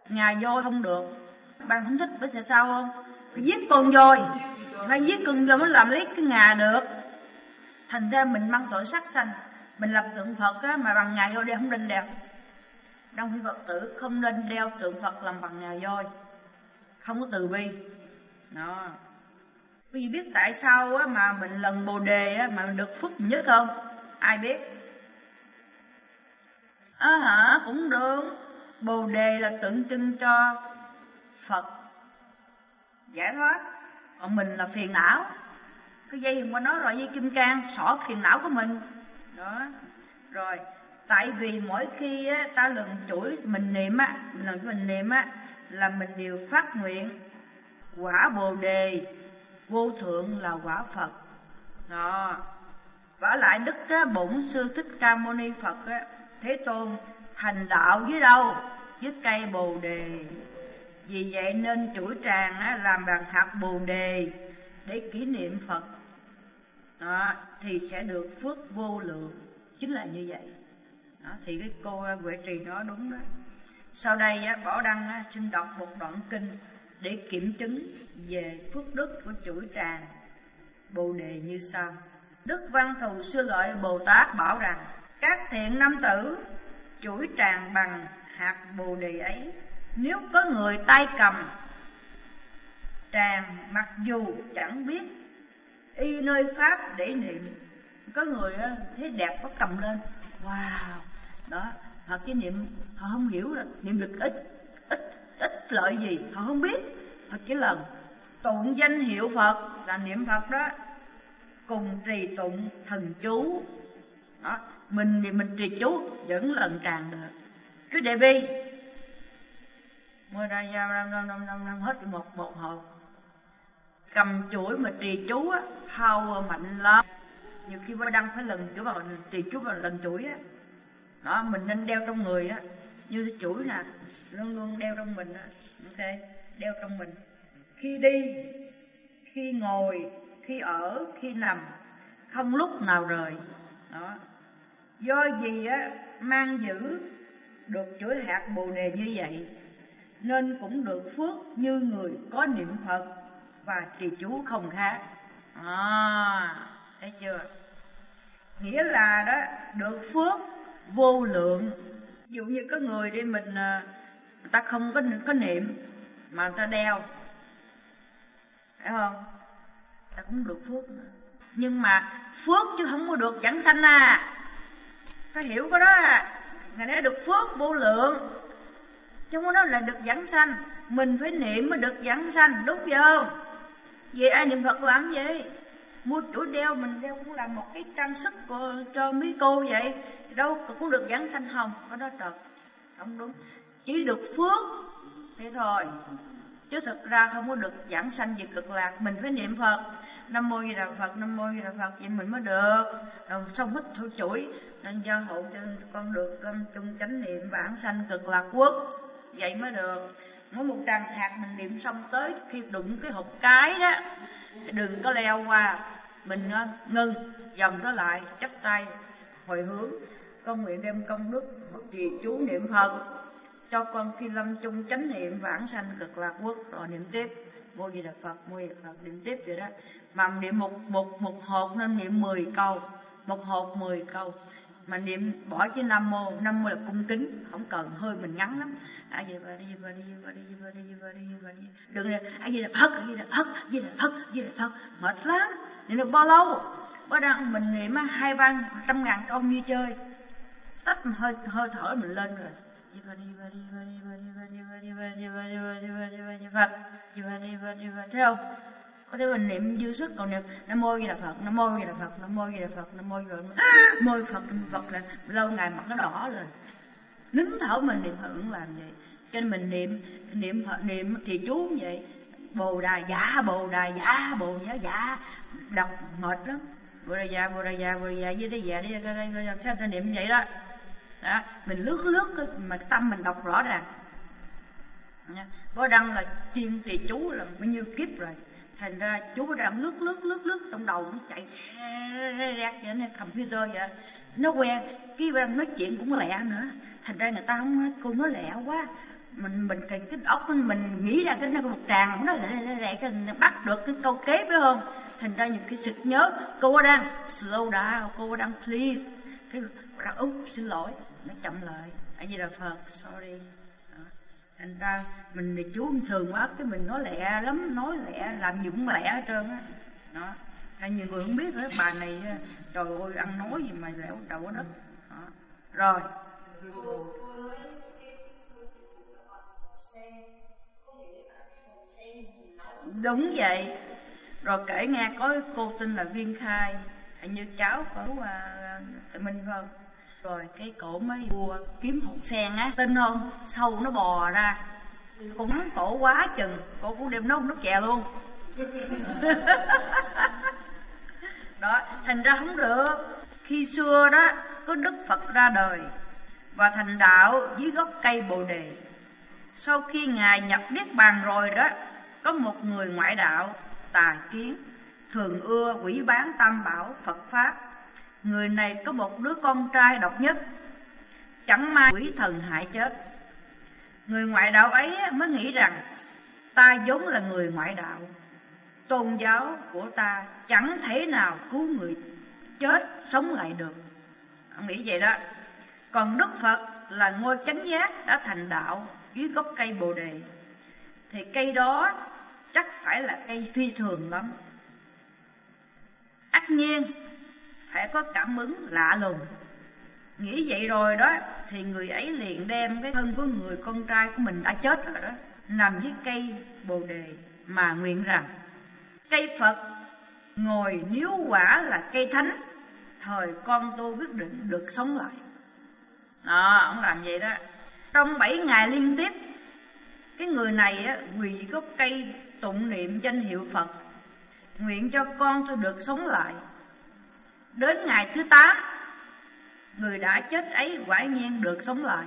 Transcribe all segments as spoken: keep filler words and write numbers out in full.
ngà voi không được. Bạn không thích biết tại sao không? Phải giết con voi, phải giết con voi mới làm lấy cái ngà được. Thành ra mình mang tội sát sanh. Mình làm tượng Phật á, mà bằng ngà voi đeo không nên đeo. Trong khi Phật tử không nên đeo tượng Phật làm bằng ngà voi, không có từ bi. Đó. Quý vị biết tại sao á, mà mình lần Bồ Đề á, mà mình được phúc nhất không? Ai biết? À, hả cũng được. Bồ Đề là tượng trưng cho Phật giải thoát, còn mình là phiền não. Cái dây hôm qua nói rồi, dây kim cang xỏ phiền não của mình. Đó. Rồi, tại vì mỗi khi á, ta lần chuỗi mình niệm á, mình lần mình niệm á, là mình đều phát nguyện quả Bồ Đề vô thượng là quả Phật. Đó. Vả lại Đức á, Bổn Sư Thích Ca Mâu Ni Phật á, Thế Tôn thành đạo dưới đâu? Dưới cây Bồ Đề. Vì vậy nên chuỗi tràng á, làm bằng hạt Bồ Đề để kỷ niệm Phật. Đó, thì sẽ được phước vô lượng. Chính là như vậy. Đó, thì cái cô Huệ Trì nói đúng đó. Sau đây á, Bảo Đăng á, xin đọc một đoạn kinh để kiểm chứng về phước đức của chuỗi tràng Bồ Đề như sau. Đức Văn Thù Sư Lợi Bồ Tát bảo rằng: các thiện nam tử chuỗi tràng bằng hạt Bồ Đề ấy, nếu có người tay cầm tràng, mặc dù chẳng biết y nơi pháp để niệm. Có người á, thấy đẹp có cầm lên, wow, đó, Phật chỉ niệm, họ không hiểu là niệm được ít, ít, ít lợi gì, họ không biết. Phật chỉ lần tụng danh hiệu Phật là niệm Phật đó, cùng trì tụng thần chú. Đó, mình thì mình trì chú vẫn lần tràng được. Cứ Đề Bi mười ra giao năm năm năm năm năm hết một một hộp. Cầm chuỗi mà trì chú á, power mạnh lắm. Nhiều khi Bảo Đăng phải lần chuỗi vào trì chú vào lần chuỗi á. Đó, mình nên đeo trong người á, như cái chuỗi nè, luôn luôn đeo trong mình á. Ok, đeo trong mình. Khi đi, khi ngồi, khi ở, khi nằm, không lúc nào rời. Đó. Do gì á mang giữ được chuỗi hạt Bồ Đề như vậy, nên cũng được phước như người có niệm Phật và trì chú không khác. À, thấy chưa? Nghĩa là đó, được phước vô lượng. Ví dụ như có người đi mình, người ta không có, có niệm mà người ta đeo, phải không? Ta cũng được phước. Nhưng mà phước chứ không có được vãng sanh à. Phải hiểu cái đó à. Ngày nay được phước vô lượng, chứ không có nói là được vãng sanh. Mình phải niệm mới được vãng sanh, đúng không? Vậy ai niệm Phật làm gì? Mua chuỗi đeo, mình đeo cũng là một cái trang sức của, cho mấy cô vậy. Đâu cũng được vãng sanh không? Có đó trật, không đúng. Chỉ được phước thế thôi, chứ thực ra không có được vãng sanh gì cực lạc. Mình phải niệm Phật, Nam Mô Di Đà Phật, Nam Mô Di Đà Phật, vậy mình mới được. Rồi xong hết thôi chuỗi, nên gia hộ cho con được um, chung chánh niệm vãng sanh cực lạc quốc, vậy mới được. Mỗi một tràng hạt mình niệm xong tới khi đụng cái hộp cái đó, đừng có leo qua, mình uh, ngưng, vòng nó lại, chắp tay hồi hướng. Con nguyện đem công đức trì chú niệm Phật cho con khi lâm chung chánh niệm vãng sanh cực lạc quốc. Rồi niệm tiếp Mô Di Đà Phật, Mô Di Đà Phật, niệm tiếp vậy đó. Mà niệm một một một hộp nên niệm mười câu, một hộp mười câu. Mà niệm bỏ chứ Nam Mô, Nam Mô là cung kính, không cần, hơi mình ngắn lắm. A Di Đà Di Đà Di Đà Di Đà Di Đà Di Đà Di Đà. Đừng là A Di Đà Phật, A Di Đà Phật, A Di Đà Phật, A Di Đà Phật, mệt lắm. Niệm được bao lâu? Bữa đang mình niệm hai ba trăm ngàn câu như chơi, tách hơi hơi thở mình lên rồi. Thấy không? Có thể mình niệm dư sức, còn niệm Nam Mô Di Đà Phật, Nam Mô Di Đà Phật, Nam Mô Di Đà Phật, Nam Mô Di Đà Phật, Nam Mô Phật, Phật là lâu ngày mặt nó đỏ lên. Nín thở mình niệm Phật cũng làm vậy. Cho nên mình niệm niệm Phật, niệm thì chú vậy. Bồ Đà dạ, Bồ Đà dạ, Bồ Đà dạ, đọc mệt lắm. Bồ Đà dạ, Bồ Đà dạ, Bồ Đà dạ, với đây dạ, đi ra đây, sao ta niệm vậy đó. Đó, mình lướt lướt mà tâm mình đọc rõ ràng. Bố Đăng là chuyên trì chú là bao nhiêu kiếp rồi, thành ra chú đang lướt lướt lướt lướt trong đầu nó chạy rạc vậy nên computer vậy, nó quen. Cái đang nói chuyện cũng lẹ nữa, thành ra người ta không nói cô nói lẹ quá, mình mình cái cái óc mình, mình nghĩ ra cái nó một tràng nó lại lại lại cái bắt được cái câu kế phải không? Thành ra nhiều cái sực nhớ cô đang slow down, cô đang please, cái đang úp xin lỗi, nó chậm lại. Ở gì là Phật, sorry. Đó. Thành ra mình thì chú thường quá cái mình nói lẹ lắm, nói lẹ làm gì cũng lẹ hết trơn á. Đó. Hay nhiều người không biết nữa, bà này trời ơi ăn nói gì mà lẻo đầu ở đất. Đó. Rồi. Đúng vậy. Rồi kể nghe có cô tin là Viên Khai, hình như cháu có uh, Minh Vân. Rồi cái cổ mới vua kiếm hột sen á, tin không? Sâu nó bò ra, cô nắng cổ quá chừng, cô cũng đem nấu nước chè luôn. Đó, thành ra không được. Khi xưa đó có Đức Phật ra đời và thành đạo dưới gốc cây Bồ Đề. Sau khi Ngài nhập Niết Bàn rồi đó, có một người ngoại đạo tà kiến, thường ưa quỷ bán tam bảo Phật Pháp. Người này có một đứa con trai độc nhất, chẳng may quỷ thần hại chết. Người ngoại đạo ấy mới nghĩ rằng ta vốn là người ngoại đạo, tôn giáo của ta chẳng thể nào cứu người chết sống lại được. Ông nghĩ vậy đó. Còn Đức Phật là ngôi chánh giác đã thành đạo dưới gốc cây Bồ Đề, thì cây đó chắc phải là cây phi thường lắm. Ắt nhiên phải có cảm ứng lạ lùng. Nghĩ vậy rồi đó, thì người ấy liền đem cái thân của người con trai của mình đã chết rồi đó, nằm dưới cây Bồ Đề mà nguyện rằng cây Phật ngồi nếu quả là cây thánh, thời con tôi quyết định được sống lại. Đó, ông làm vậy đó. Trong bảy ngày liên tiếp, cái người này á, quỳ gốc cây tụng niệm danh hiệu Phật, nguyện cho con tôi được sống lại. Đến ngày thứ tám, người đã chết ấy quả nhiên được sống lại.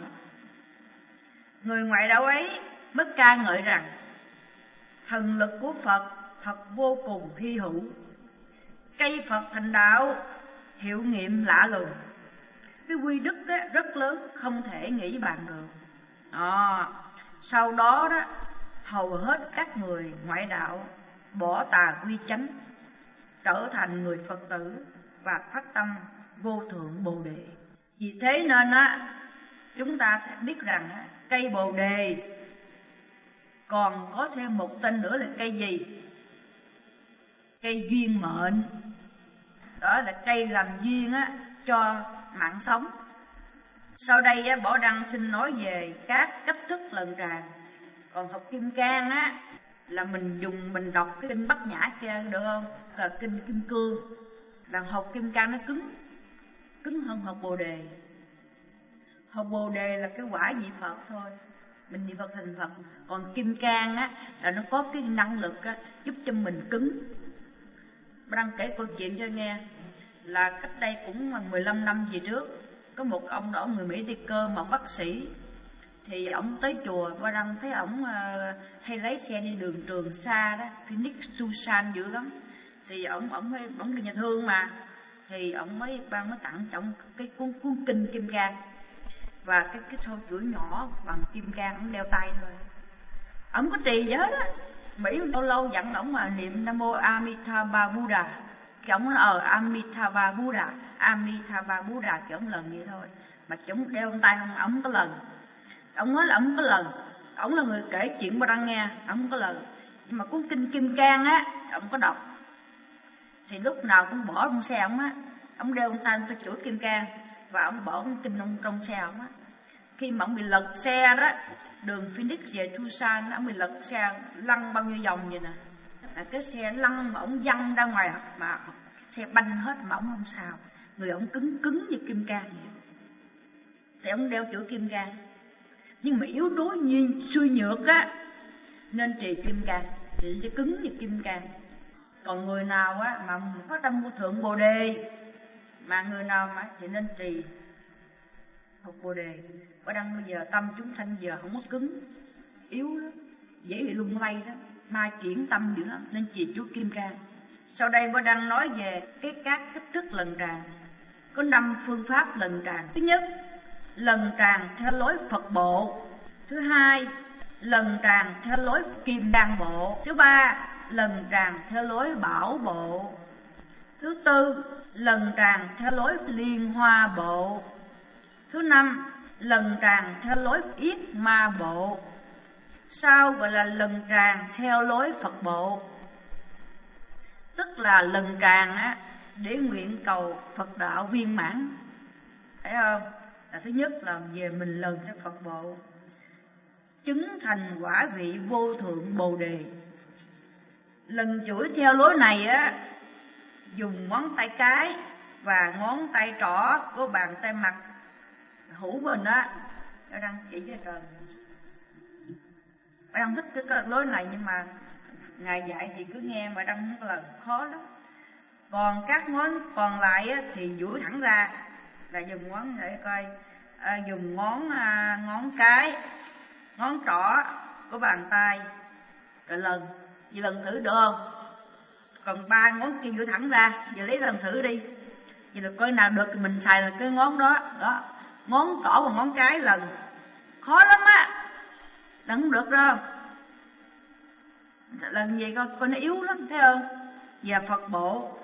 Người ngoại đạo ấy mới ca ngợi rằng thần lực của Phật thật vô cùng hy hữu. Cây Phật thành đạo hiệu nghiệm lạ lùng, cái quy đức á, rất lớn, không thể nghĩ bàn được. Đó. Sau đó đó, hầu hết các người ngoại đạo bỏ tà quy chánh, trở thành người Phật tử và phát tâm vô thượng Bồ Đề. Vì thế nên á, chúng ta sẽ biết rằng á, cây Bồ Đề còn có thêm một tên nữa là cây gì? Cây duyên mệnh. Đó là cây làm duyên á cho mạng sống. Sau đây á, Bảo Đăng xin nói về các cách thức lần tràng. Còn học Kim Cang á là mình dùng mình đọc cái kinh Bát Nhã kia được không? Là kinh Kim Cương. Là học Kim Cang nó cứng, cứng hơn học Bồ Đề. Học Bồ Đề là cái quả vị Phật thôi, mình niệm Phật thành Phật. Còn Kim Cang á là nó có cái năng lực á, giúp cho mình cứng. Bảo Đăng kể câu chuyện cho nghe. Là cách đây cũng mười lăm năm về trước, có một ông đó, người Mỹ đi cơ mà bác sĩ. Thì ổng tới chùa, Bảo Đăng thấy ổng uh, hay lái xe đi đường trường xa đó, Phoenix, Tucson dữ lắm. Thì ổng ổng ổng đi nhà thương mà, thì ổng mới ban mới tặng cho ổng cái cuốn cuốn kinh Kim Cang và cái cái sâu chuỗi nhỏ bằng kim cang, ổng đeo tay thôi. Ổng có trì gì hết á. Mỹ lâu lâu dặn ổng mà niệm Nam Mô Amitabha Buddha. Cái ổng nói ờ Amitabha Buddha, Amitabha Buddha, cái ổng lần vậy thôi. Mà chúng đeo tay không, ổng có lần. Ổng nói là ổng có lần. Ổng là người kể chuyện Bảo Đăng nghe, ổng có lần. Nhưng mà cuốn kinh Kim Cang á, ổng có đọc. Thì lúc nào cũng bỏ trong xe ổng á, ổng đeo tay cái chuỗi Kim Cang và ổng bỏ cái kinh trong, trong xe ổng á. Khi mà ổng bị lật xe đó, đường Phoenix về Tucson, ổng bị lật xe lăn bao nhiêu vòng vậy nè. Là cái xe lăn mà ổng văng ra ngoài mà xe banh hết mà ổng không sao. Người ổng cứng cứng như Kim Cang vậy. Thì ổng đeo chuỗi Kim Cang. Nhưng mà yếu đuối nhiên suy nhược á, nên trì Kim Cang, trì cho cứng như Kim Cang. Còn người nào á mà có tâm vô thượng Bồ Đề, mà người nào mà thì nên trì học Bồ Đề. Bảo Đăng bây giờ tâm chúng sanh giờ không có cứng, yếu đó, dễ bị lung lay đó, mai chuyển tâm dữ lắm, nên trì chú Kim Cang. Sau đây Bảo Đăng nói về cái các cách thức lần tràng. Có năm phương pháp lần tràng. Thứ nhất, lần tràng theo lối Phật bộ. Thứ hai, lần tràn theo lối kim đan bộ. Thứ ba, lần tràn theo lối bảo bộ. Thứ tư, lần tràn theo lối liên hoa bộ. Thứ năm, lần tràn theo lối yết ma bộ. Sau gọi là lần tràn theo lối Phật bộ. Tức là lần tràn á, để nguyện cầu Phật đạo viên mãn. Thấy không? Là thứ nhất là về mình lần theo Phật bộ, chứng thành quả vị vô thượng Bồ Đề. Lần chuỗi theo lối này á, dùng ngón tay cái và ngón tay trỏ của bàn tay mặt hữu mình á, nó đang chỉ cho trời. Bà đang thích cái, cái lối này, nhưng mà Ngài dạy thì cứ nghe, mà đang một lần khó lắm. Còn các ngón còn lại á, thì duỗi thẳng ra, là dùng ngón để coi, à, dùng ngón à, ngón cái, ngón trỏ của bàn tay rồi lần. Vậy lần thử được không? Còn ba ngón kia duỗi thẳng ra, giờ lấy lần thử đi. Vậy là coi nào được thì mình xài là cái ngón đó. Đó, ngón trỏ và ngón cái lần. Khó lắm á, lần không được đâu. Lần vậy coi, coi nó yếu lắm, thấy không? Và Phật bộ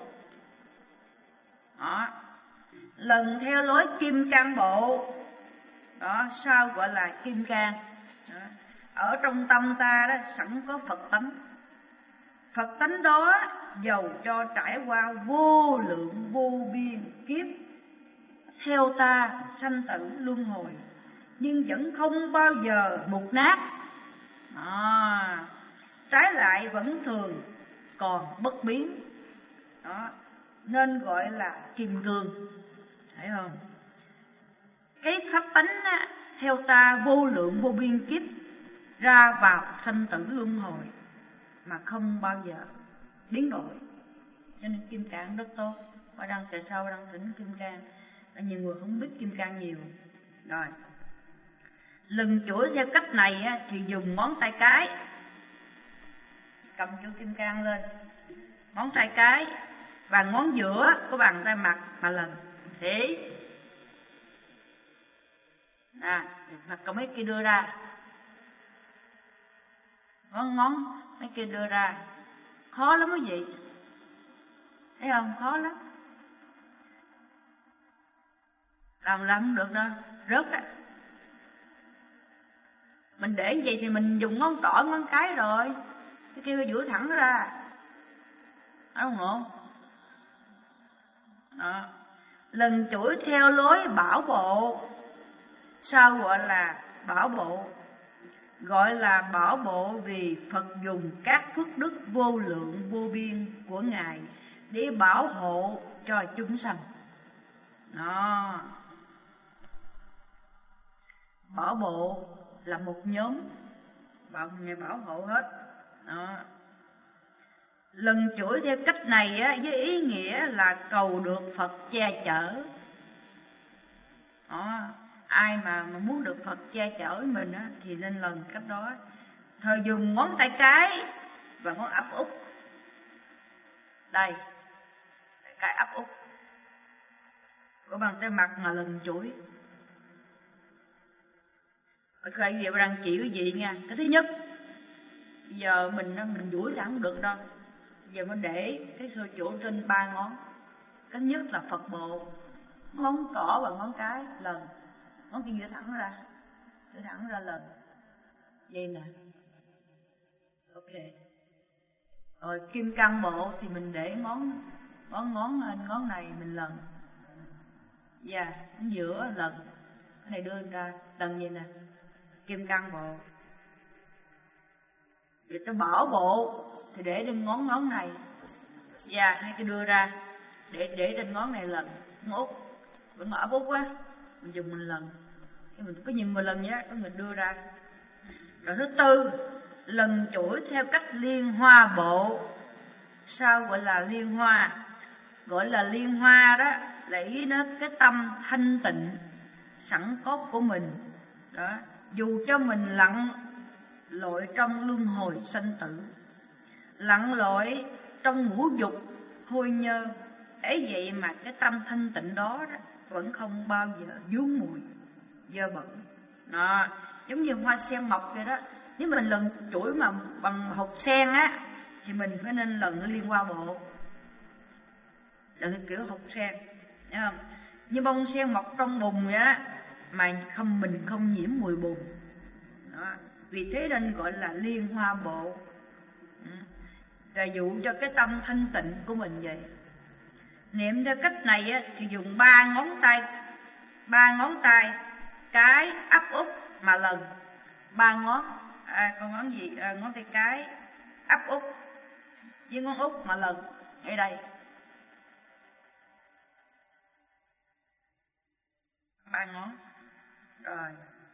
đó, lần theo lối kim cang bộ đó, sao gọi là kim cang đó. Ở trong tâm ta đó sẵn có Phật tánh. Phật tánh đó dầu cho trải qua vô lượng vô biên kiếp theo ta sanh tử luân hồi, nhưng vẫn không bao giờ mục nát à, trái lại vẫn thường còn bất biến đó, nên gọi là kim cương. Thấy không? Cái pháp tánh á, theo ta vô lượng vô biên kiếp ra vào sanh tử luân hồi mà không bao giờ biến đổi, cho nên kim cang rất tốt. Và đang tại sao đang thỉnh kim cang? Là nhiều người không biết kim cang nhiều. Rồi, lần chuỗi theo cách này á, thì dùng ngón tay cái cầm chữ kim cang lên, ngón tay cái và ngón giữa của bàn tay mặt mà lần thế. À, mặt còn mấy kia đưa ra, ngón ngón mấy kia đưa ra, khó lắm quý vị. Thấy không? Khó lắm, làm làm không được đâu, rớt á. Mình để vậy thì mình dùng ngón trỏ ngón cái rồi, cái kia duỗi thẳng ra, đúng không? Đó. Lần chuỗi theo lối bảo bộ, sao gọi là bảo bộ? Gọi là bảo bộ vì Phật dùng các phước đức vô lượng vô biên của Ngài để bảo hộ cho chúng sanh. Đó. Bảo bộ là một nhóm, bảo Ngài bảo hộ hết. Đó. Lần chuỗi theo cách này á, với ý nghĩa là cầu được Phật che chở. Đó. Ai mà, mà muốn được Phật che chở mình á, thì nên lần cách đó. Thời dùng ngón tay cái và ngón áp út. Đây, cái áp út của bàn tay mặt mà lần chuỗi. Cái gì đang chỉ cái gì nha. Cái thứ nhất, bây giờ mình mình duỗi thẳng không được đâu. Bây giờ mình để cái sơ chuỗi trên ba ngón. Cái nhất là Phật bộ, ngón trỏ và ngón cái lần, ngón kia duỗi thẳng ra, duỗi thẳng ra lần. Vậy nè. Ok. Rồi kim cang bộ thì mình để ngón ngón ngón ngón này mình lần. Dạ, yeah, ngón giữa lần. Cái này đưa ra lần vậy nè. Kim cang bộ. Vậy tôi bảo bộ thì để trên ngón ngón này. Dạ, yeah, hai cái đưa ra để để trên ngón này lần, ngón út. Vẫn ở út á, mình dùng mình lần. Cái mình có nhìn một lần nhé, có người đưa ra. Rồi thứ tư, lần chuỗi theo cách liên hoa bộ. Sao gọi là liên hoa? Gọi là liên hoa đó là ý nó cái tâm thanh tịnh sẵn có của mình đó, dù cho mình lặn lội trong luân hồi sanh tử, lặn lội trong ngũ dục hôi nhơ, ấy vậy mà cái tâm thanh tịnh đó, đó vẫn không bao giờ vướng mùi dơ bẩn đó. giống như hoa sen mọc vậy đó. Nếu mình lần chuỗi mà bằng hột sen á thì mình phải nên lần liên hoa bộ, lần kiểu hột sen, thấy không? Như bông sen mọc trong bùn vậy đó, mà không mình không nhiễm mùi bùn đó. Vì thế nên gọi là liên hoa bộ, là dụ cho cái tâm thanh tịnh của mình vậy. Niệm theo cách này á, thì dùng ba ngón tay, ba ngón tay cái áp út mà lần, ba ngón, à, con ngón gì, à, ngón tay cái áp út với ngón út mà lần ở đây, ba ngón. Rồi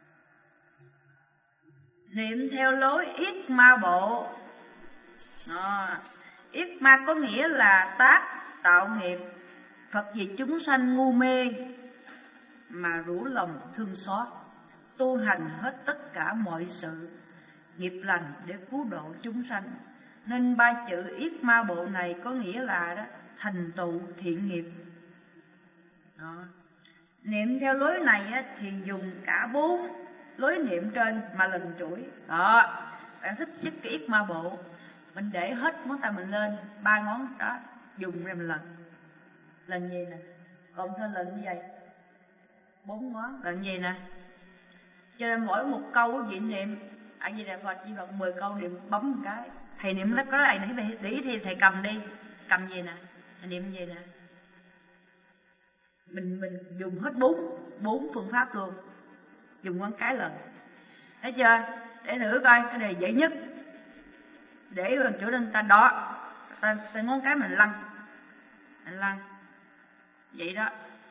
niệm theo lối yết ma bộ. Đó. Yết ma có nghĩa là tác tạo nghiệp. Phật vì chúng sanh ngu mê mà rủ lòng thương xót, tu hành hết tất cả mọi sự nghiệp lành để cứu độ chúng sanh. Nên ba chữ yết ma bộ này có nghĩa là đó, thành tựu thiện nghiệp. Đó. Niệm theo lối này á, thì dùng cả bốn lối niệm trên mà lần chuỗi. Đó, bạn thích chiếc cái yết ma bộ, mình để hết ngón tay mình lên, ba ngón đó dùng ra mình lần, lần gì nè, còn thêm lần như vậy, bốn ngón lần gì nè. Cho nên mỗi một câu quý vị niệm A Di Đà Phật chỉ bằng mười câu niệm bấm một cái. Thầy niệm nó có này nãy để thì thầy cầm đi, cầm gì nè, thầy niệm gì nè. Mình mình dùng hết bốn bốn phương pháp luôn, dùng ngón cái lần, thấy chưa? Để thử coi cái này dễ nhất. Để gần chỗ lên ta đó, ta, ta ngón cái mình lăn, mình lăn vậy đó.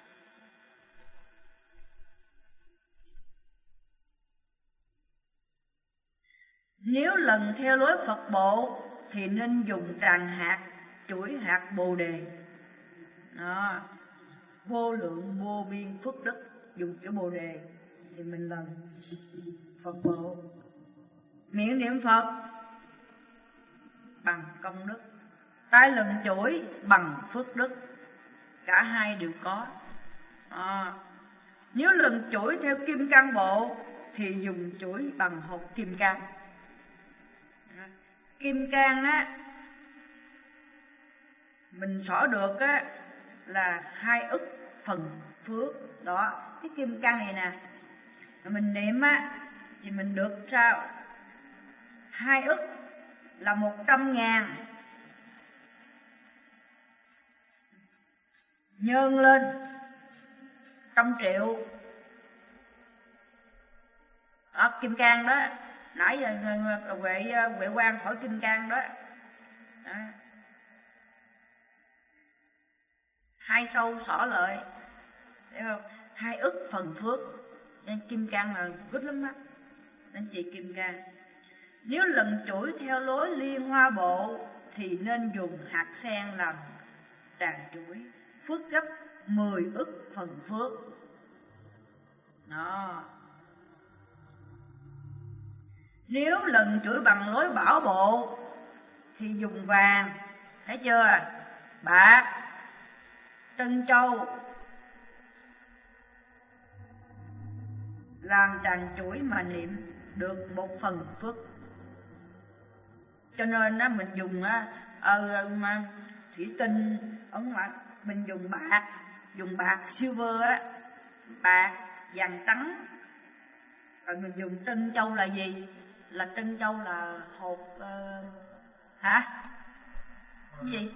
Nếu lần theo lối Phật bộ thì nên dùng tràng hạt, chuỗi hạt bồ đề. Đó, vô lượng vô biên phước đức, dùng chữ bồ đề thì mình lần Phật bộ. Miệng niệm Phật bằng công đức, tay lần chuỗi bằng phước đức, cả hai đều có. À, nếu lần chuỗi theo kim cang bộ thì dùng chuỗi bằng hột kim cang. Kim cang á, mình xỏ được á là hai ức phần phước. Đó, cái kim cang này nè, mình niệm á thì mình được sao? Hai ức là một trăm ngàn, nhân lên trăm triệu. Đó, kim cang đó, nãy giờ Huệ Huệ Quang hỏi kim cang đó. Đó, hai sâu xỏ lợi, thấy không? Hai ức phần phước, nên kim cang là good lắm á, nên chị kim cang. Nếu lần chuỗi theo lối liên hoa bộ thì nên dùng hạt sen làm tràng chuỗi, phước gấp mười ức phần phước. Đó. Nếu lần chuỗi bằng lối bảo bộ thì dùng vàng, thấy chưa? Bạc, trân châu làm tràng chuỗi mà niệm được một phần phước. Cho nên đó mình dùng á, ờ, mà thủy tinh ở ngoài mình dùng bạc, dùng bạc silver á, bạc vàng trắng. Rồi mình dùng trân châu là gì? Là trân châu là hột uh, hả? Cái gì?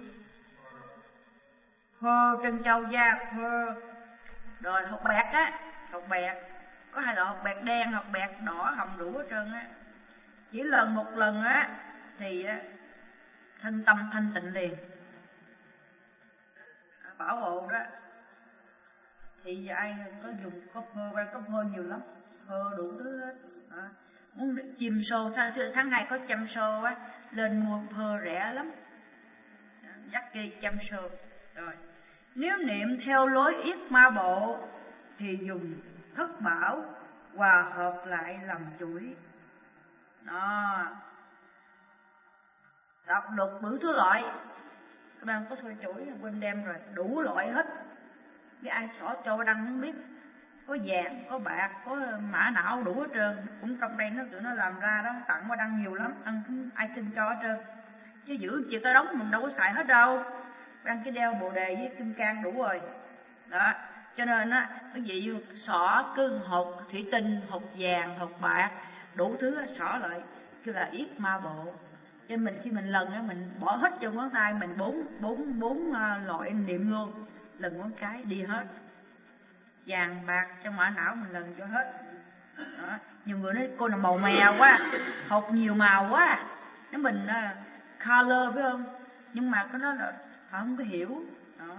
Hơ, trân châu da hơ. Rồi hột bẹt á, hột bẹt có hai loại, hột bẹt đen, hột bẹt đỏ, hồng đủ hết trơn á. Chỉ lần một lần á thì thân tâm thanh tịnh liền, bảo hộ đó. Thì giờ ai có dùng copper, ra copper nhiều lắm, hơ đủ thứ hết. Đó. Muốn chim xô, tháng, tháng hai có chăm xô á, lên mua hơ rẻ lắm, dắt đi chăm xô. Rồi nếu niệm theo lối yết ma bộ thì dùng thất bảo hòa hợp lại làm chuỗi. Đó, đọc lục đủ thứ loại, các bạn có thôi chuỗi quên đem rồi, đủ loại hết. Cái ai xỏ châu đăng không biết, có vàng, có bạc, có mã não đủ hết trơn. Cũng trong đây nó tụi nó làm ra đó, tặng qua đăng nhiều lắm, ăn cũng ai xin cho hết trơn. Chứ giữ chỉ có đóng mình đâu có xài hết đâu. Đăng cái đeo bồ đề với kim cang đủ rồi. Đó, cho nên á, cái gì xỏ cứ hột thủy tinh, hột vàng, hột bạc, đủ thứ xỏ lại, cứ là yết ma bộ. Cho mình khi mình lần á, mình bỏ hết trong ngón tay mình bốn bốn bốn loại niệm luôn, lần ngón cái đi hết. Vàng bạc trong mã não mình lần cho hết. Đó. Nhiều người nói cô là màu mè quá, hột nhiều màu quá, nó mình uh, color phải không? Nhưng mà cái đó là họ không có hiểu. Đó.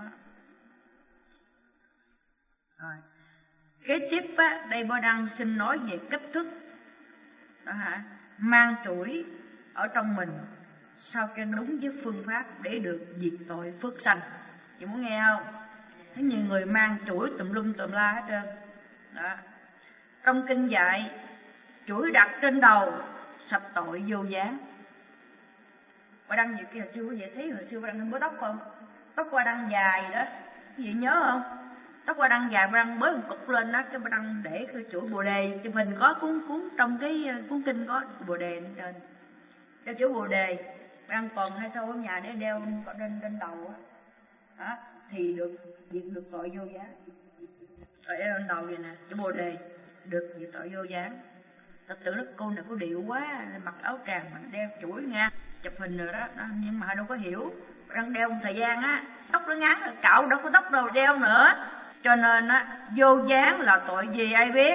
Rồi. Kế tiếp á, đây Bo Đăng xin nói về cách thức đó hả? Mang chuỗi ở trong mình sao cho đúng với phương pháp để được diệt tội phước sanh. Chị muốn nghe không? Thế nhiều người mang chuỗi tùm lum tùm la hết trơn. Đó. Trong kinh dạy, chuỗi đặt trên đầu sạch tội vô gián. Qua Đăng gì kia là chưa có vậy thấy hồi xưa Qua Đăng không bới tóc không? Tóc Qua Đăng dài đó, cái gì nhớ không? Tóc Qua Đăng dài, Qua Đăng bới một cục lên đó, cái Qua Đăng để cái chuỗi bồ đề. Chụp hình có cuốn cuốn trong cái cuốn kinh có bồ đề lên trên. Đeo chuỗi bồ đề, Qua Đăng còn hay sau ở nhà để đeo lên trên đầu đó. Đó, thì được diệt được tội vô gián. Rồi đeo lên đầu vậy nè, chuỗi bồ đề được diệt tội vô gián. Ta tưởng nó cô này có điệu quá, mặc áo tràng mà đeo chuỗi nha, chụp hình rồi đó, đó. Nhưng mà đâu có hiểu. Đang đeo một thời gian á, tóc nó ngắn rồi, cạo đâu có tóc đâu đeo nữa. Cho nên á, vô gián là tội gì ai biết.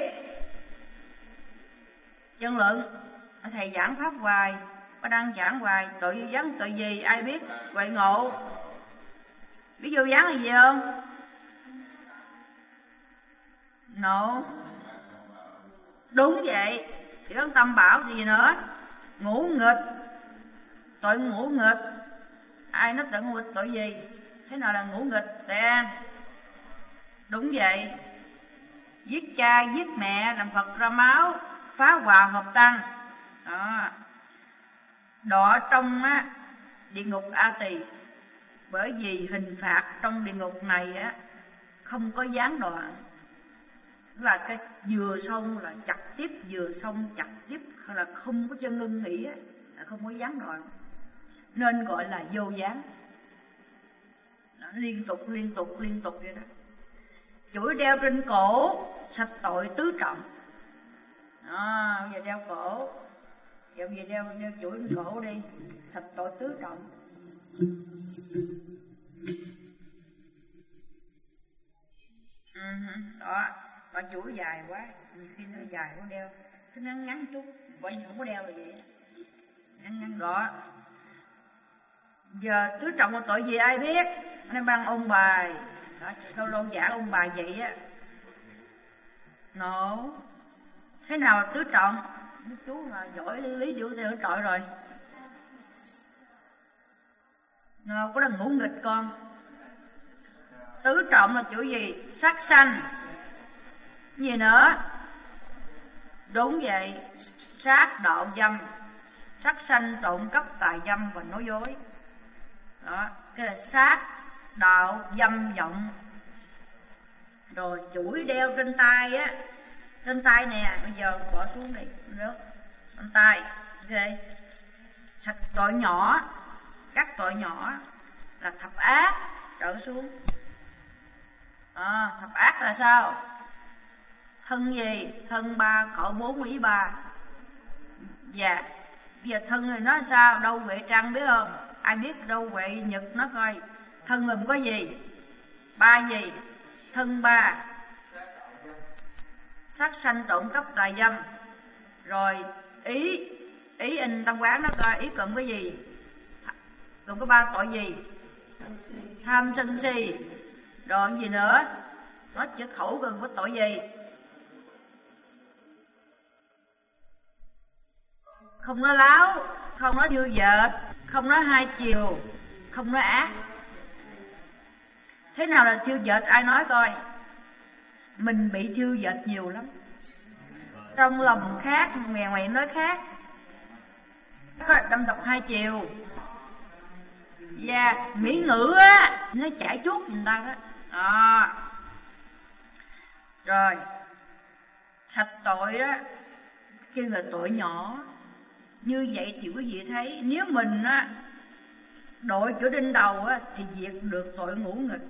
Chân luận, thầy giảng pháp hoài, có đang giảng hoài, tội vô gián tội gì ai biết. Huệ Ngộ biết vô gián là gì không? Nộ. Đúng vậy. Thì đó Tâm bảo gì nữa? Ngũ nghịch. Tội ngũ nghịch. Ai nói tội ngũ nghịch tội gì? Thế nào là ngũ nghịch? Tệ An. Đúng vậy. Giết cha giết mẹ làm Phật ra máu, phá hòa hợp tăng. Đó. Đọa trong á, địa ngục A Tỳ. Bởi vì hình phạt trong địa ngục này á không có gián đoạn. Là cái vừa xong là chặt tiếp, vừa xong chặt tiếp, là không có cho ngưng nghỉ á, là không có gián đoạn, nên gọi là vô gián. Đó, liên tục liên tục liên tục vậy đó. Chuỗi đeo trên cổ sạch tội tứ trọng. Đó, bây giờ đeo cổ, giờ bây giờ đeo đeo chuỗi trên cổ đi, sạch tội tứ trọng. Uh-huh. Đó. Bà chuỗi dài quá, nhiều khi nó dài quá đeo, cứ ngắn ngắn chút, coi như không có đeo là vậy. Ngắn ngắn đó. Giờ tứ trọng một tội gì ai biết, nên bằng ôn bài. Đó, lâu lâu giảng ôn bài vậy á. Nổ. Thế nào là tứ trọng? Chú mà giỏi lý lý điệu theo trọi rồi. Nó có đừng ngủ nghịch con. Tứ trọng là chỗ gì? Sát sanh. Gì nữa? Đúng vậy. Sát đạo dâm, sát sanh, trộm cắp, tà dâm và nói dối. Đó, cái là sát đạo dâm vọng. Rồi chuỗi đeo trên tay á, trên tay nè, bây giờ bỏ xuống đi, rớt trên tay, ok. Sạch tội nhỏ, các tội nhỏ là thập ác trở xuống. À, thập ác là sao? Thân gì? Thân ba, khẩu bốn, ý ba. Dạ, bây giờ thân thì nói sao? Đâu Huệ Trăng biết không? Ai biết đâu Huệ Nhật nó coi. Thân gồm có gì? Ba gì? Thân ba, sát sanh, trộm cắp, tà dâm. Rồi ý, ý in Tâm Quán nó coi ý gồm cái gì? Gồm có ba tội gì? Tham sân si. Rồi gì nữa? Nói chữ khẩu gồm có tội gì? Không nói láo, không nói dư dệt, không nói hai chiều, không nói ác. Thế nào là thiêu dệt ai nói coi? Mình bị thiêu dệt nhiều lắm. Trong lòng khác, mè ngoại nói khác. Có đâm độc hai chiều. Và yeah, mỹ ngữ á, nó chảy chuốt người ta đó. Đó. Rồi, Sạch tội đó kêu là tội nhỏ. Như vậy thì quý vị thấy, nếu mình á đội chỗ đinh đầu á thì diệt được tội ngũ nghịch.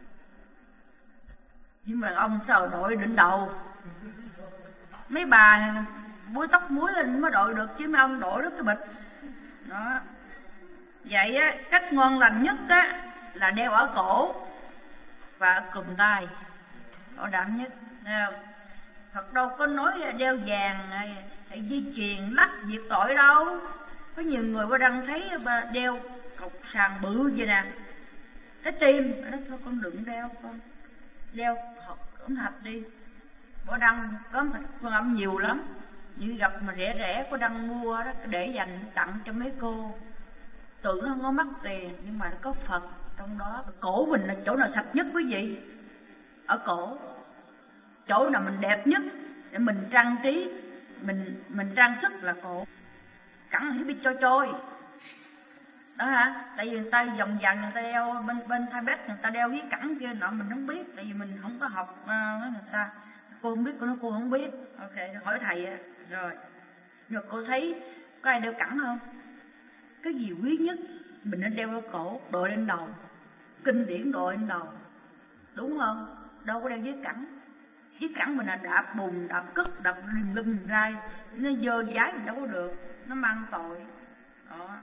Nhưng mà ông sao đội đỉnh đầu? Mấy bà búi tóc muối lên mới đội được, chứ mấy ông đội rất cái bịch. Đó. Vậy á, cách ngon lành nhất á là đeo ở cổ và cùm tay, bảo đảm nhất. Phật đâu có nói đeo vàng hay dây chuyền lắc diệt tội đâu. Có nhiều người qua đăng thấy đeo cọc sàng bự vậy nè, cái tim nó thôi con đừng đeo, con đeo cẩm thạch đi. Có đăng cẩm thạch con âm nhiều lắm, như gặp mà rẻ rẻ có đăng mua đó để dành tặng cho mấy cô. Tưởng nó không có mắc tiền nhưng mà nó có Phật trong đó. Cổ mình là chỗ nào sạch nhất quý vị? Ở cổ. Chỗ nào mình đẹp nhất để mình trang trí, mình mình trang sức là cổ. Cẳng thì biết trôi trôi đó hả? Tại vì người ta vòng vàng người ta đeo bên bên Tibet, người ta đeo cái cẳng kia nọ mình không biết, tại vì mình không có học uh, với người ta. Cô không biết, cô nói cô không biết. Ok, hỏi thầy á. Rồi nhưng cô thấy có ai đeo cẳng không? Cái gì quý nhất mình nên đeo ở cổ, đội lên đầu, kinh điển đội lên đầu, đúng không? Đâu có đeo dưới cẳng. Dưới cẳng mình là đạp bùn, đạp cất, đạp lùm lum rai, nó dơ dái mình đâu có được, nó mang tội đó.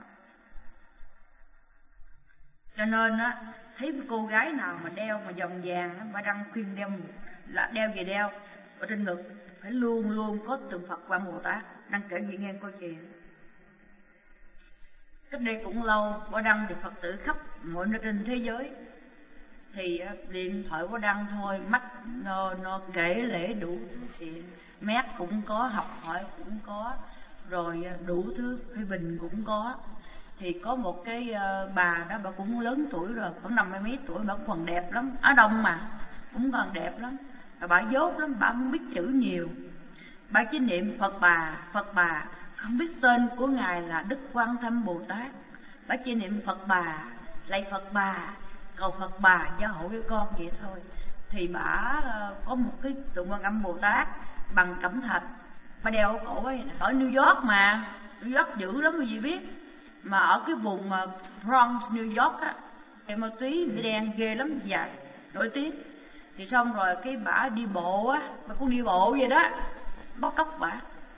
Cho nên á, thấy cô gái nào mà đeo mà vòng vàng á, bà đăng khuyên đeo là đeo về đeo ở trên ngực phải luôn luôn có tượng Phật Quan Bồ Tát. Đăng kể gì nghe câu chuyện. Cách đây cũng lâu, Quả Đăng thì Phật tử khắp mọi nơi trên thế giới. Thì điện thoại Quả Đăng thôi, mắt nó, nó kể lễ đủ thứ chuyện. Mét cũng có, học hỏi cũng có, rồi đủ thứ phê bình cũng có. Thì có một cái uh, bà đó, bà cũng lớn tuổi rồi, khoảng năm mươi mấy tuổi, bà cũng còn đẹp lắm. Á Đông mà, cũng còn đẹp lắm. Và bà dốt lắm, bà không biết chữ nhiều. Bà chỉ niệm Phật bà, Phật bà, không biết tên của Ngài là Đức Quan Thâm Bồ Tát. Bà chỉ niệm Phật bà, lạy Phật bà, cầu Phật bà gia hộ với con vậy thôi. Thì bà uh, có một cái tượng Quan Âm Bồ Tát bằng cẩm thạch, bà đeo ở cổ ấy. Ở New York mà, New York dữ lắm quý vị biết. Mà ở cái vùng uh, Bronx, New York á, cái ma túy bị đen ghê lắm, dài, nổi tiếng. Thì xong rồi cái bà đi bộ á, bà cũng đi bộ vậy đó, bắt cóc bà.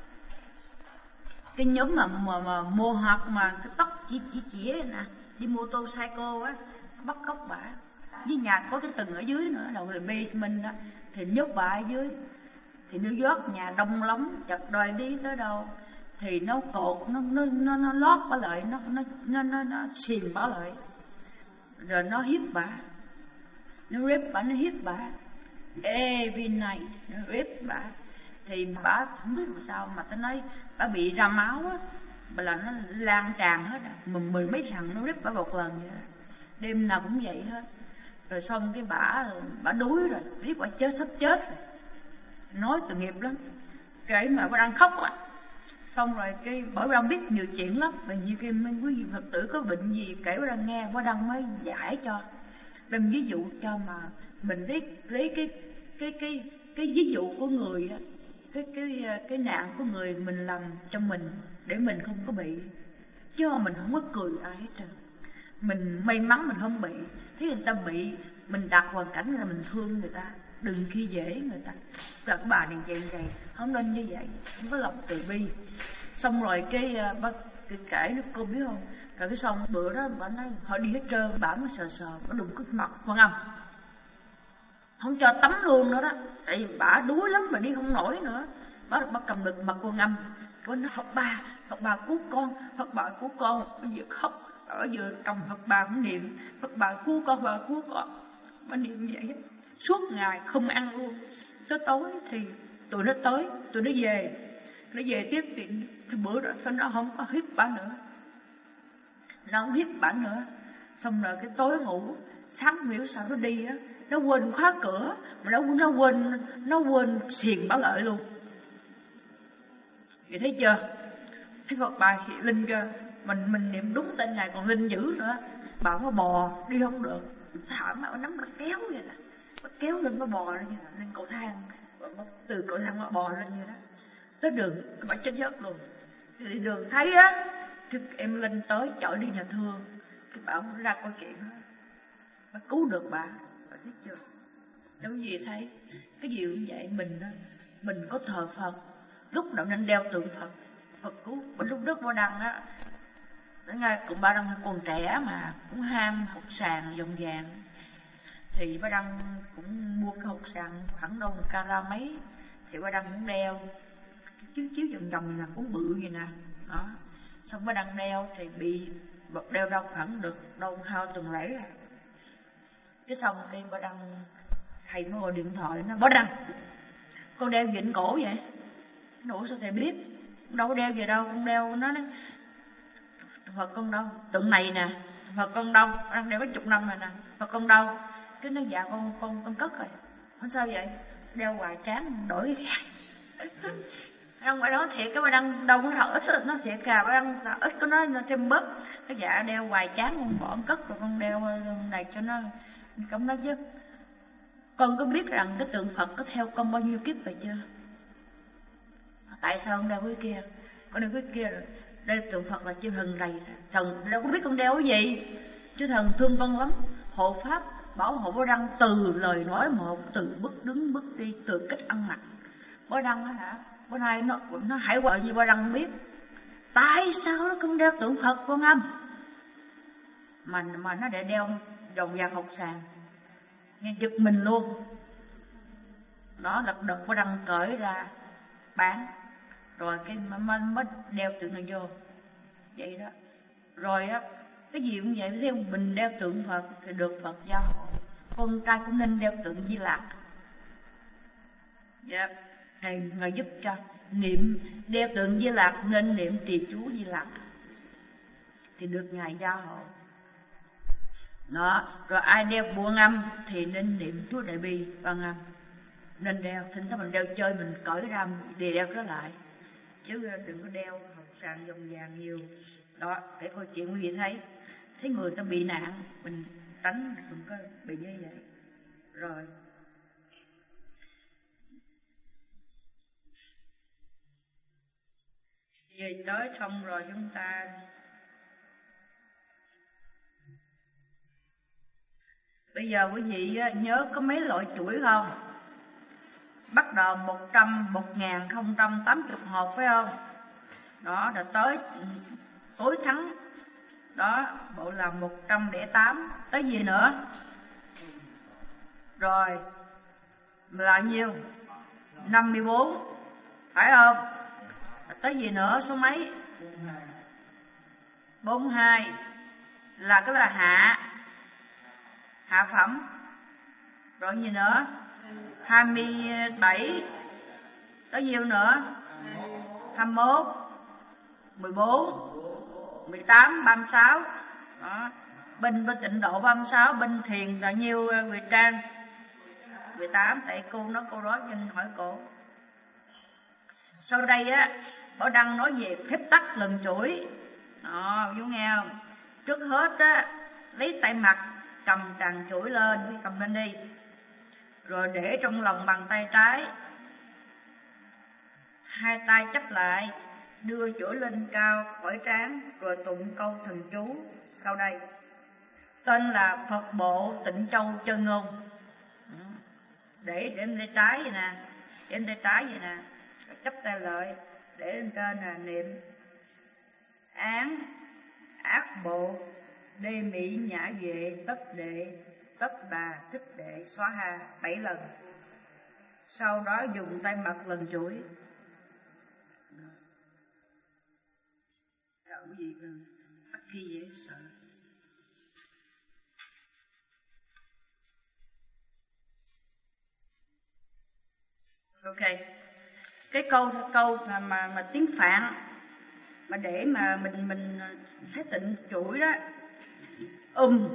Cái nhóm mà, mà, mà mô học mà cái tóc chỉ chỉ chỉ nè, đi mô tô cycle á, bắt cóc bà. Với nhà có cái tầng ở dưới nữa, đầu là basement đó, thì nhốt bà ở dưới. Thì New York nhà đông lắm, chật đòi đi tới đâu thì nó cột, nó nó nó, nó lót bà lại, nó nó nó nó, nó xìm bà lại, rồi nó hiếp bà, nó rape bà, nó hiếp bà every night, nó rape bà. Thì bà không biết làm sao mà ta nói bà bị ra máu á, bà là nó lan tràn hết, mười, mười mấy thằng nó rape bà một lần vậy đó. Đêm nào cũng vậy hết. Rồi xong cái bà bà đuối rồi, biết bà chết sắp chết rồi, nói tội nghiệp lắm, kể mà bà đang khóc á. Xong rồi cái bởi đang biết nhiều chuyện lắm, và nhiều khi mấy quý vị Phật tử có bệnh gì kể bà đang nghe, bà đang mới giải cho, đem ví dụ cho mà mình lấy lấy cái cái cái cái ví dụ của người á, cái cái cái nạn của người mình làm cho mình để mình không có bị, chứ mà mình không có cười ai hết trơn. Mình may mắn mình không bị, thấy người ta bị mình đặt hoàn cảnh là mình thương người ta, đừng khi dễ người ta. Là cái bà này vậy vậy không nên như vậy, không có lòng từ bi. Xong rồi cái bác cái kể nó cô biết không, rồi cái xong bữa đó bà nói họ đi hết trơn, bà mới sờ sờ bà đụng cái mặt Quan Âm, không cho tắm luôn nữa đó, tại vì bà đuối lắm mà đi không nổi nữa. Bà, bà cầm được mặt Quan Âm, bà nói Phật bà, Phật bà cứu con, Phật bà cứu con. Bà vừa khóc, bà vừa cầm Phật bà cũng niệm Phật bà cứu con, bà cứu con. Bà niệm vậy suốt ngày không ăn luôn. Tới tối thì tụi nó tới, tụi nó về, nó về tiếp thì cái bữa đó nó không có hiếp bà nữa, nó không hiếp bà nữa. Xong rồi cái tối ngủ, sáng miếu sao nó đi á, nó quên khóa cửa, mà nó nó quên nó quên xiền bà lợi luôn. Vậy thấy chưa? Thấy Phật bà linh chưa? Mình mình niệm đúng tên Ngài còn linh dữ nữa. Bà có bò đi không được, thả mà nắm nó kéo vậy nè, nó kéo lên nó bò lên lên cầu thang, từ cầu thang mà bò lên như đó tới đường bà chết giấc luôn. Thì đường thấy á, thì em Linh tới chở đi nhà thương, cái bảo ra câu chuyện đó, bà cứu được bà, bà thấy chưa? Giống gì thấy cái gì cũng vậy, mình đó, mình có thờ Phật, lúc nào nên đeo tượng Phật, Phật cứu. Bên lúc Đức Bà Đăng á, đến ngay cũng Bà Đăng còn trẻ mà cũng ham học sàn vòng vàng, thì Bà Đăng cũng mua cái hột sàn khoảng đâu một cara mấy, thì Bà Đăng cũng đeo chiếu chiếu vòng vòng này nè, cũng bự vậy nè đó. Xong Bà Đăng đeo thì bị bật đeo đâu khoảng được đâu hai tuần lễ rồi. Cái xong cái Bà Đăng thầy mới gọi điện thoại, nó Bà Đăng con đeo vịnh cổ vậy. Ủa sao thầy biết? Đâu có đeo gì đâu, con đeo. Nó nói Phật con đâu? Tượng này nè, Phật con đâu? Đang đeo mấy chục năm rồi nè, Phật con đâu? Cái nó dạ con con con cất rồi. Không sao vậy? Đeo hoài chán đổi cái khác. Đang phải nói thiệt, cái Bà Đăng đâu có thở ít, nó thiệt cả Bà Đăng ít có nói nó thêm bớt. Cái dạ đeo hoài chán con bỏ con cất rồi con đeo này cho nó cấm nó chứ. Con có biết rằng cái tượng Phật có theo con bao nhiêu kiếp rồi chưa? Tại sao con đeo cái kia? Con đeo cái kia rồi. Đây tượng Phật là chư thần này. Thần đâu có biết con đeo cái gì. Chứ thần thương con lắm. Hộ pháp bảo hộ Bà Đăng từ lời nói một, từ bước đứng bước đi, từ cách ăn mặc. Bà Đăng á hả? Bữa nay nó nó hải quậy như Bà Đăng biết. Tại sao nó không đeo tượng Phật con âm? Mà mà nó để đeo vòng vàng hột sàn. Nghe giật mình luôn. Đó lật đật Bà Đăng cởi ra bán. Rồi cái mới, mới đeo tượng này vô. Vậy đó. Rồi á, cái gì cũng vậy, theo mình đeo tượng Phật thì được Phật gia hộ. Con trai cũng nên đeo tượng Di Lặc. Dạ, Ngài, Ngài giúp cho niệm đeo tượng Di Lặc nên niệm trì chú Di Lặc thì được Ngài gia hộ. Đó, rồi ai đeo buông âm thì nên niệm Chúa Đại Bi Văn Âm. Nên đeo, thỉnh thoảng mình đeo chơi mình cởi ra để đeo nó lại. Chứ đừng có đeo hột sàn vòng vàng nhiều. Đó, cái câu chuyện quý vị thấy. Thấy người ta bị nạn, mình tránh đừng có bị như vậy. Rồi. Về tới xong rồi chúng ta bây giờ quý vị nhớ có mấy loại chuỗi không? Bắt đầu một trăm, một nghìn không trăm tám mươi hộp phải không? Đó, rồi tới tối thắng. Đó, bộ là một trăm lẻ tám. Tới gì nữa? Rồi, là nhiêu? năm mươi bốn. Phải không? Tới gì nữa? Số mấy? bốn mươi hai. Là cái là hạ. Hạ phẩm. Rồi gì nữa? hai mươi bảy. Tới nhiêu nữa? hai mươi mốt. mười bốn. mười tám. ba mươi sáu. Đó. Bên bên tịnh độ ba mươi sáu. Bên thiền là nhiêu Việt Trang? mười tám. Tại cô nói câu đó nên hỏi cô. Sau đây á, Bảo Đăng nói về phép tắc lần chuỗi. Đó, chú nghe không? Trước hết á, lấy tay mặt cầm tràng chuỗi lên, cầm lên đi. Rồi để trong lòng bàn tay trái. Hai tay chắp lại, đưa chuỗi lên cao khỏi trán, rồi tụng câu thần chú sau đây. Tên là Phật Bộ Tịnh Châu Chân Ngôn. Để để lên tay trái vậy nè, để lên tay trái vậy nè. Chắp tay lại, để lên trên là niệm án ác bộ đê mỹ nhã vệ tất đệ tất đà thích đệ xóa ha bảy lần. Sau đó dùng tay mặt lần chuỗi. Sợ cái gì cơ? Bắt khi dễ sợ. Ok. Cái câu câu mà mà, mà tiếng Phạn mà để mà mình mình thấy tịnh chuỗi đó. Um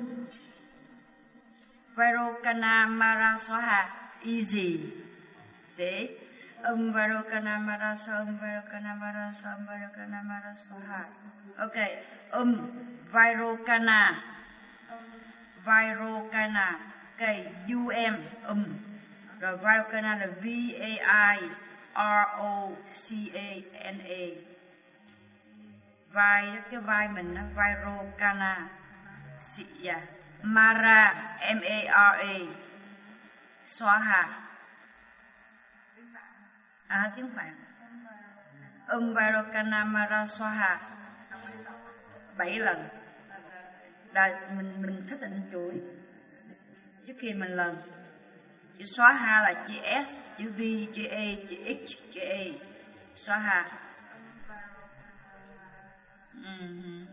Vairocana Mara Swaha. Easy. See? Um Vairocana Mara Swaha, Um Vairocana Mara Swaha, Um Vairocana Mara Swaha. Ok. Um Vairocana. Vairocana. Ok. U M. Um. Rồi Vairocana là V A I R O C A N A. Vai, cái vai mình nó Vairocana. Yeah. Mara, M A R A, Swaha. À, tiếng Phạn. Um Vairocana Mara Swaha. Bảy lần. Là mình mình thích định chuỗi trước khi mình lần. Chữ Swaha là chữ S, chữ V, chữ A, chữ H, chữ A. Swaha. Uh-huh.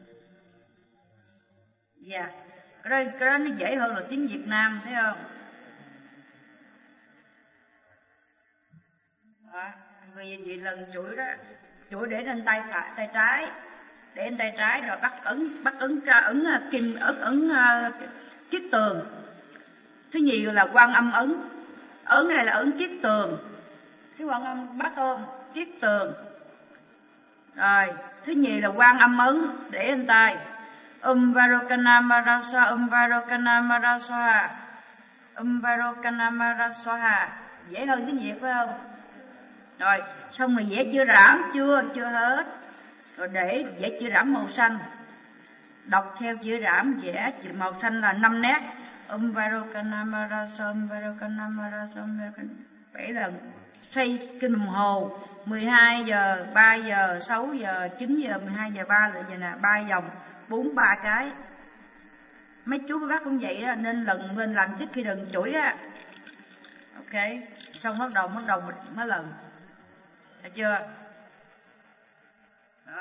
Yeah. Cái đó, cái đó nó dễ hơn là tiếng Việt Nam, thấy không? Đó. Vì vậy lần chuỗi đó, chuỗi để lên tay phải, tay trái, để lên tay trái rồi bắt ấn, bắt ấn ấn kim ấn ấn chiếc tường. Thứ nhì là Quan Âm ấn, ấn này là ấn chiếc tường. Thứ Quan Âm bắt ôm chiếc tường. Rồi thứ nhì là Quan Âm ấn để lên tay. Um Vairocana Mara Swaha, Um Vairocana Mara Swaha, Um Vairocana Mara Swaha. Dễ hơn tiếng Việt phải không? Rồi xong rồi vẽ chữ rãm chưa? Chưa hết. Rồi để vẽ chữ rãm màu xanh. Đọc theo chữ rãm vẽ chữ màu xanh là năm nét. Um Vairocana Mara Swaha, Um Vairocana Mara Swaha, bảy lần. Xoay cái đồng hồ mười hai giờ, ba giờ, sáu giờ, chín giờ, mười hai giờ, ba là giờ nè, ba vòng, bốn ba cái. Mấy chú bác cũng vậy đó, nên lần lên làm trước khi đừng chuỗi á. Ok, xong bắt đầu bắt đầu mình mới lần. Được chưa? Đó.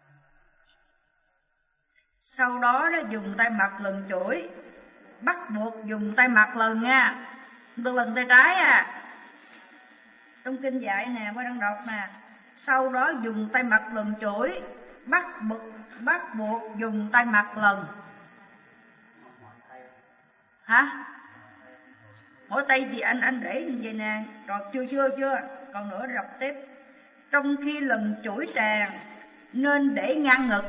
Sau đó đó dùng tay mặt lần chuỗi, bắt buộc dùng tay mặt lần nha, không được lần tay trái à. Trong kinh dạy nè, mới đang đọc nè. Sau đó dùng tay mặt lần chuỗi, bắt buộc bắt buộc dùng tay mặt lần. Hả? Mỗi tay thì anh anh để như vậy nè, còn chưa chưa chưa, còn nữa đọc tiếp. Trong khi lần chuỗi tràng nên để ngang ngực,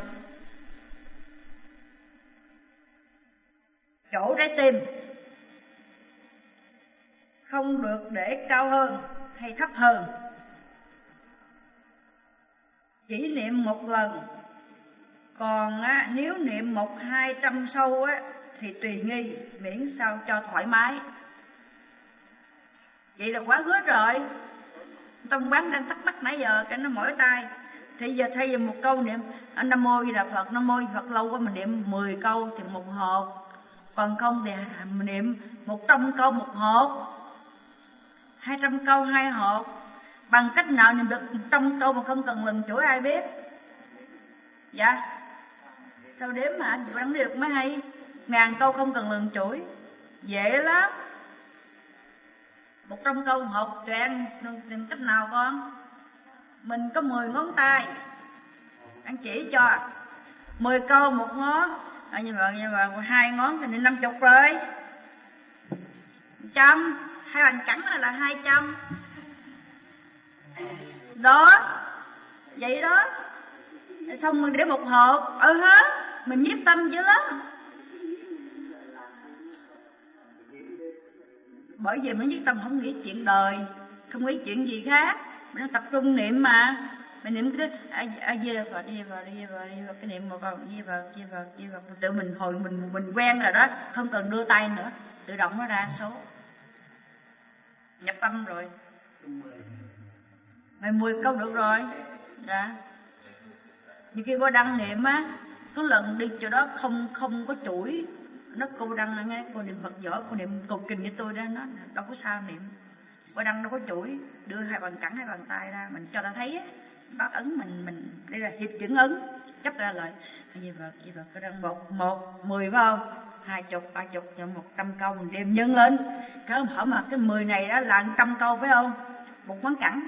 chỗ trái tim, không được để cao hơn hay thấp hơn. Chỉ niệm một lần. Còn á, nếu niệm một hai trăm sâu á thì tùy nghi, miễn sao cho thoải mái. Vậy là quá good rồi. Trong bán đang thắc mắc nãy giờ cái nó mỏi tay. Thì giờ thay vì một câu niệm Nam Mô Di Đà Phật, Nam Mô Di Đà Phật lâu quá mình niệm mười câu thì một hộp. Còn không thì mình niệm một trăm câu một hộp, hai trăm câu hai hộp. Bằng cách nào niệm được một trăm câu mà không cần lần chuỗi ai biết? Dạ. Sao đếm mà anh vẫn được mới hay. Ngàn câu không cần lần chuỗi, dễ lắm. Một trăm câu một tụi anh tìm cách nào con? Mình có mười ngón tay, anh chỉ cho mười câu một ngón, à, như vậy như vậy hai ngón thì năm chục rồi, trăm hai bàn cẳng là hai trăm đó, vậy đó. Xong mình để một hộp ở hết, mình nhiếp tâm dữ lắm. Bởi vì mình nhiếp tâm không nghĩ chuyện đời, không nghĩ chuyện gì khác, mình tập trung niệm mà. Mình niệm cái a di đà Phật, di Phật, di Phật, di Phật, cái niệm một câu di Phật, di Phật, di Phật, tự mình hồi mình mình quen rồi đó, không cần đưa tay nữa, tự động nó ra số, nhập tâm rồi. Mày mười câu được rồi, dạ. Như khi cô đăng niệm á, có lần đi chỗ đó không không có chuỗi, nó cô đăng là nghe cô niệm Phật giỏi, cô niệm cầu kinh với tôi đó, nó đâu có sao niệm. Cô đăng đâu có chuỗi, đưa hai bàn cẳng hai bàn tay ra, mình cho ta thấy á. Bác ấn mình mình đây là hiệp chữ ấn, chấp ra lại như vậy như vậy. Cái đang một một mười phải không? Hai chục ba chục cho một trăm câu mình đem nhân lên. Cái hỏi mà cái mười này đó là một trăm câu phải không? Một ngón cẳng.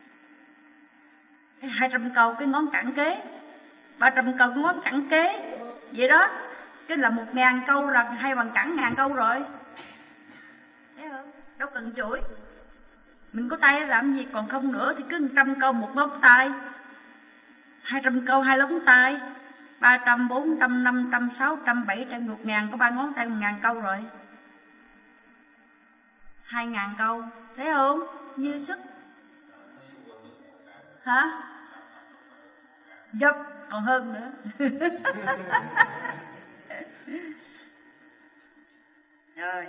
Cái hai trăm câu cái ngón cẳng kế, ba trăm câu cái ngón cẳng kế, vậy đó. Cái là một ngàn câu là hai bàn cẳng ngàn câu rồi. Thấy không? Đâu cần chuỗi. Mình có tay làm gì, còn không nữa thì cứ một trăm câu một ngón tay, hai trăm câu hai ngón tay, ba trăm, bốn trăm, năm trăm, sáu trăm, bảy trăm, một ngàn có ba ngón tay một ngàn câu rồi. hai ngàn câu, thấy không? Như sức. Hả? Dốc, còn hơn nữa. Rồi.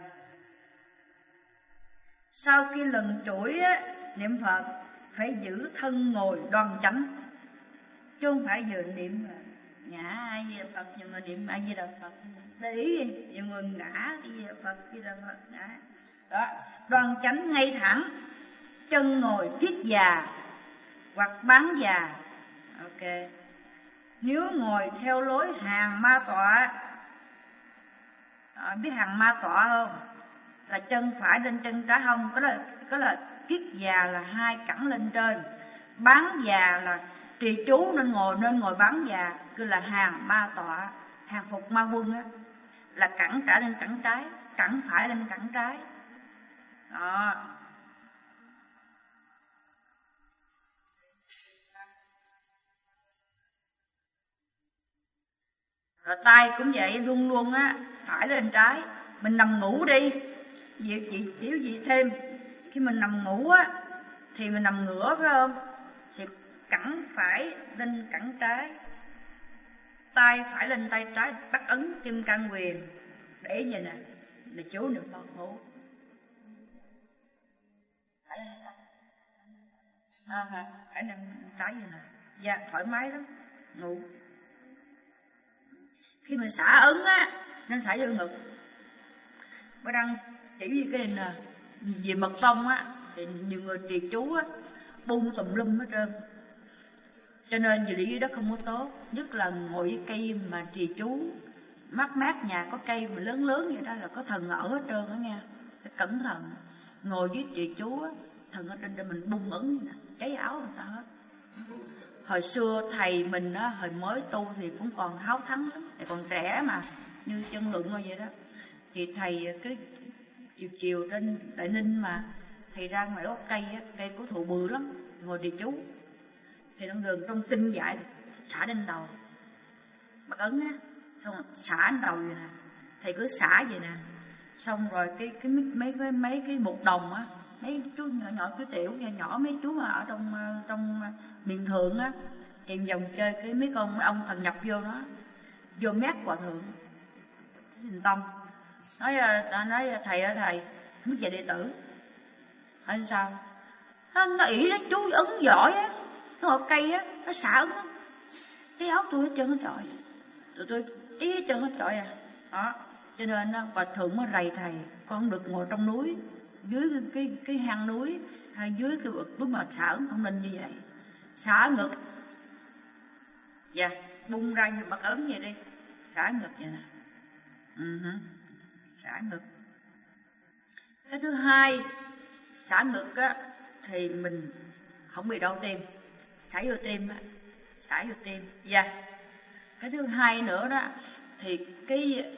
Sau khi lần chuỗi á, niệm Phật phải giữ thân ngồi đoan chánh, chứ không phải vừa niệm ngã ai Di Đà Phật, nhiều người niệm ai Di Đà Phật để ý đi, nhiều người ngã Di Đà Phật, Di Đà Phật ngã. Đó, đoan chánh ngay thẳng, chân ngồi kiết già hoặc bán già. Ok. Nếu ngồi theo lối hàng ma tọa, à, biết hàng ma tọa không? Là chân phải lên chân trái không? Có là có là kiết già là hai cẳng lên trên, bán già là trì chú nên ngồi nên ngồi bán già, cứ là hàng ma tọa, hàng phục ma quân á, là cẳng trái lên cẳng trái, cẳng phải lên cẳng trái. Đó. Rồi tay cũng vậy, luôn luôn á, phải lên trái. Mình nằm ngủ đi, chị chị chỉ gì thêm, khi mình nằm ngủ á thì mình nằm ngửa phải không? Thì cẳng phải lên cẳng trái, tay phải lên tay trái, bắt ấn kim cang quyền. Để vậy nè, là chú niệm Phật ngủ. À, phải nằm trái vậy nè, dạ thoải mái lắm, ngủ. Khi mình xả ấn á, nên xả vô ngực. Bữa đăng chỉ như cái này nè, về mật tông á, thì nhiều người trì chú á, bung tùm lum hết trơn. Cho nên về lý dưới đất không có tốt. Nhất là ngồi với cây mà trì chú, mát mát, nhà có cây mà lớn lớn vậy đó là có thần ở hết trơn đó nha. Phải cẩn thận. Ngồi với trì chú á, thần ở trên đây mình bung ấn nè, cháy áo người ta hết. Hồi xưa thầy mình á, hồi mới tu thì cũng còn háo thắng lắm, thầy còn trẻ mà, như chân luận như vậy đó. Thì thầy cái chiều chiều trên Đại Ninh mà, thầy ra ngoài gốc cây á, cây cổ thụ bự lắm, ngồi trì chú. Thì nó gần trong kinh dạy, xả lên đầu, bắt ấn á, xong rồi xả lên đầu vậy nè, thầy cứ xả vậy nè. Xong rồi cái cái mấy cái mấy cái một đồng á, mấy chú nhỏ nhỏ chú tiểu nhỏ nhỏ mấy chú mà ở trong trong miền thượng á, chèn vòng chơi cái mấy con mấy ông thần nhập vô đó, vô mét hòa thượng Thành Tâm, nói nói thầy ơi thầy, không về đệ tử. Hỏi sao? Nó, nó ỷ đó chú ấn giỏi á, nó ngồi cây á, nó xả ấn á, cái áo tôi hết trơn hết trọi, tụi tôi ý hết trơn hết trọi à. Đó, cho nên á, hòa thượng mới rầy thầy, con không được ngồi trong núi, dưới cái cái, cái hang núi hay dưới cái vực lúc mà xả ấn không nên như vậy. Xả ngực, dạ, bung ra như bắt ấn vậy đi, xả ngực vậy nè. Uh-huh. Xả ngực. Cái thứ hai, xả ngực á thì mình không bị đau tim, xả vô tim á, xả vô tim. Dạ. Yeah. Cái thứ hai nữa đó thì cái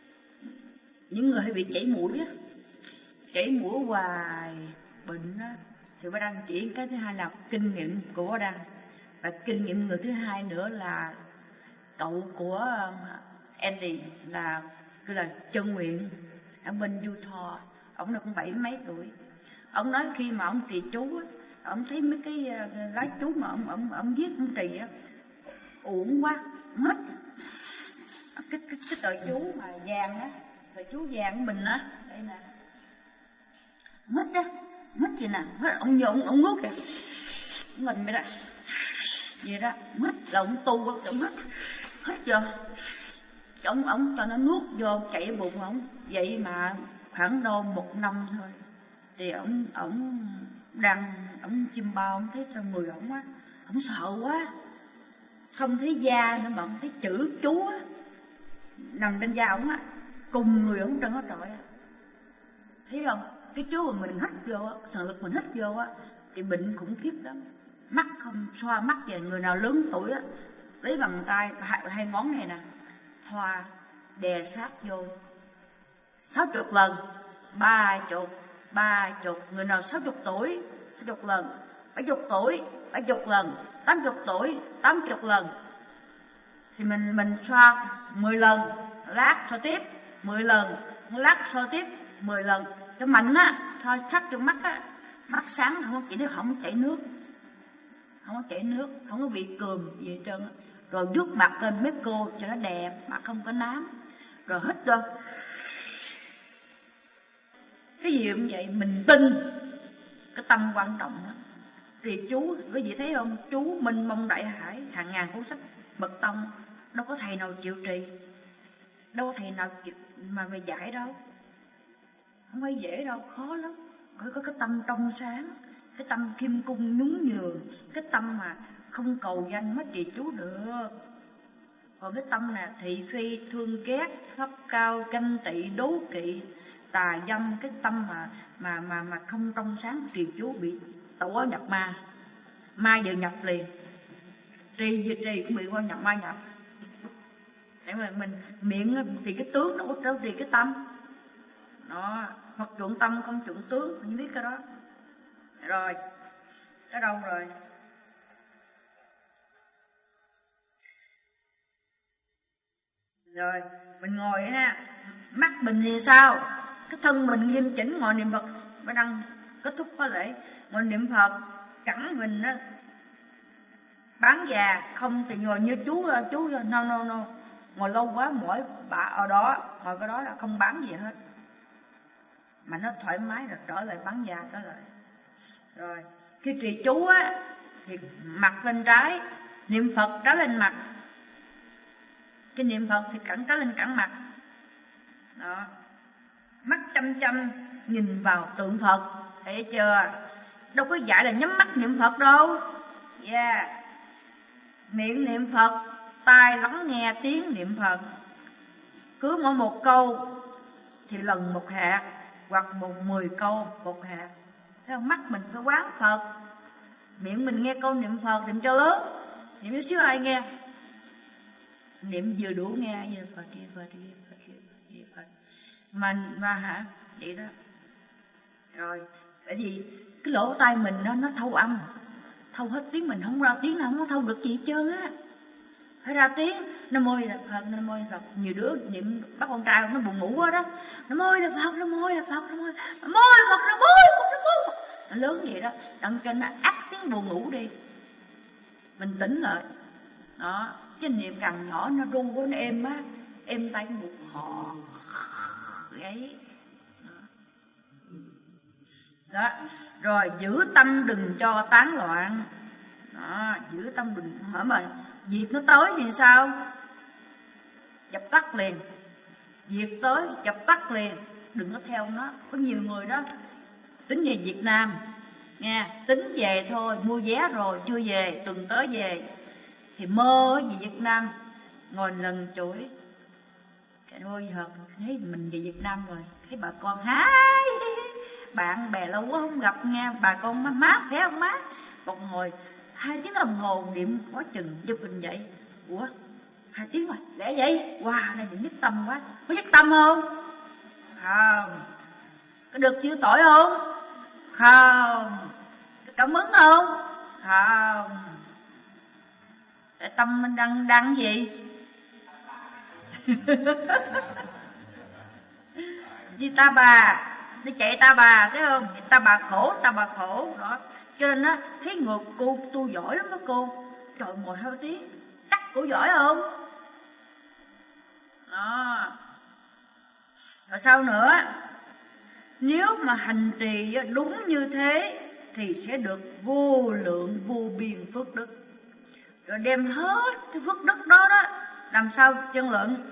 những người hay bị chảy mũi á, chảy mũi hoài bệnh á, thì bác Đăng chỉ cái thứ hai là kinh nghiệm của bác Đăng, và kinh nghiệm người thứ hai nữa là cậu của Andy, là cứ là Chân Nguyện ở bên Utah. Ông là cũng bảy mấy tuổi. Ông nói khi mà ông trì chú á, ông thấy mấy cái lá chú mà ông ông ông viết ông trì á, uổng quá, mất cái cái cái tờ chú mà vàng á, tờ chú vàng của mình á, đây nè, mất á, mất gì nè, mất ông vô ông ông nuốt kìa, mình vậy đó, vậy đó, mất là ông tu á, ông mất hết chưa, ông ông cho nó nuốt vô chạy bụng ông, vậy mà khoảng đâu một năm thôi thì ông ông đang ông chim bao, ông thấy sao người ông á, ông sợ quá, không thấy da nữa mà ông thấy chữ chú á nằm trên da ông á, cùng người ông trơn hết trọi á, thấy không? Cái chú mà mình hít vô á, thần lực mình hít vô á thì bệnh khủng khiếp lắm, mắt không xoa mắt về. Người nào lớn tuổi á lấy bằng tay hai, hai ngón này nè, thoa đè sát vô sáu chục lần, ba chục ba chục. Người nào sáu chục tuổi sáu chục lần, bảy chục tuổi bảy chục lần, tám chục tuổi tám chục lần. Thì mình mình xoa mười lần, lát xoa tiếp mười lần, lát xoa tiếp mười lần cho mạnh á. thôi, thắt trong mắt á, mắt sáng không có chỉ nước, không có chảy nước, không có chảy nước, không có bị cườm gì hết trơn. Rồi vuốt mặt lên mấy cô cho nó đẹp, mặt không có nám. Rồi hít vô. Cái gì cũng vậy, mình tin cái tâm quan trọng đó. Thì chú, quý vị thấy không, chú Minh Mông Đại Hải, hàng ngàn cuốn sách bậc tông, đâu có thầy nào chịu trì, đâu có thầy nào chịu mà về giải đâu, không phải dễ đâu, khó lắm. Phải có cái tâm trong sáng, cái tâm kim cung nhún nhường, cái tâm mà không cầu danh mới trì chú được. Còn cái tâm là thị phi, thương ghét, thấp cao, ganh tị, đố kỵ, tà dâm, cái tâm mà mà mà mà không trong sáng trì chú bị tẩu áo nhập ma, ma vừa nhập liền, trì vừa trì cũng bị qua nhập ma nhập. Để mà mình miệng thì cái tướng nó có đâu trì cái tâm đó, hoặc chuộng tâm không chuộng tướng, mình biết cái đó. Rồi cái đâu rồi? Rồi mình ngồi ha, mắt mình thì sao? Cái thân mình nghiêm chỉnh ngồi niệm Phật, mới đăng kết thúc có lễ ngồi niệm Phật. Cẳng mình á bán già, không thì ngồi như chú chú no no no ngồi lâu quá mỏi bả ở đó, ngồi cái đó là không bán gì hết, mà nó thoải mái rồi trở lại bán già trở lại. Rồi khi trì chú á thì mặt lên trái, niệm Phật trái lên mặt. Cái niệm Phật thì cẳng trái lên cẳng mặt đó. Mắt chăm chăm nhìn vào tượng Phật, thấy chưa? Đâu có dạy là nhắm mắt niệm Phật đâu. Yeah. Miệng niệm Phật, tai lắng nghe tiếng niệm Phật. Cứ mỗi một câu thì lần một hạt, hoặc một mười câu một hạt. Thấy không? Mắt mình phải quán Phật, miệng mình nghe câu niệm Phật, niệm cho lớn, niệm chút xíu ai nghe, niệm vừa đủ nghe gì Phật đi Phật đi Phật đi Phật mà mà hả vậy đó. Rồi tại vì cái lỗ tai mình nó nó thâu âm, thâu hết tiếng, mình không ra tiếng nào không có thâu được gì hết trơn á, phải ra tiếng. Nam mô là Phật, nam mô là Phật. Nhiều đứa niệm bắt con trai nó buồn ngủ quá đó, nam mô là Phật, nam mô là Phật, nam mô nam mô là Phật, nam mô là Phật, nam mô nó lớn vậy đó, đặng cho nó ắt tiếng buồn ngủ đi, mình tỉnh lại đó. Chứ niệm càng nhỏ nó ru quá, nó êm á, êm tay một họ ấy đó. Rồi giữ tâm đừng cho tán loạn đó, giữ tâm đừng hả, mà việc nó tới thì sao? Dập tắt liền, việc tới dập tắt liền, đừng có theo nó. Có nhiều người đó tính về Việt Nam nghe, tính về thôi, mua vé rồi chưa về, tuần tới về, thì mơ về Việt Nam, ngồi lần chuỗi. Cái thôi hợp thấy mình về Việt Nam rồi, thấy bà con hái, bạn bè lâu quá không gặp nghe, bà con má mát phải không má, còn ngồi hai tiếng đồng hồ niệm quá chừng giúp mình vậy. Ủa hai tiếng rồi lẽ vậy, wow này đừng nhất tâm quá, có nhất tâm không? Không. Có được chịu tội không? Không. Có cảm ứng không? Không. Tại tâm mình đang đang gì? Đi ta bà, đi chạy ta bà, thấy không? Ta bà khổ, ta bà khổ đó. Cho nên á, thấy người cô tu giỏi lắm đó cô. Trời, ngồi hai tiếng, chắc cô giỏi không? Đó. Rồi sao nữa? Nếu mà hành trì đúng như thế thì sẽ được vô lượng vô biên phước đức. Rồi đem hết cái phước đức đó đó làm sao chân luận?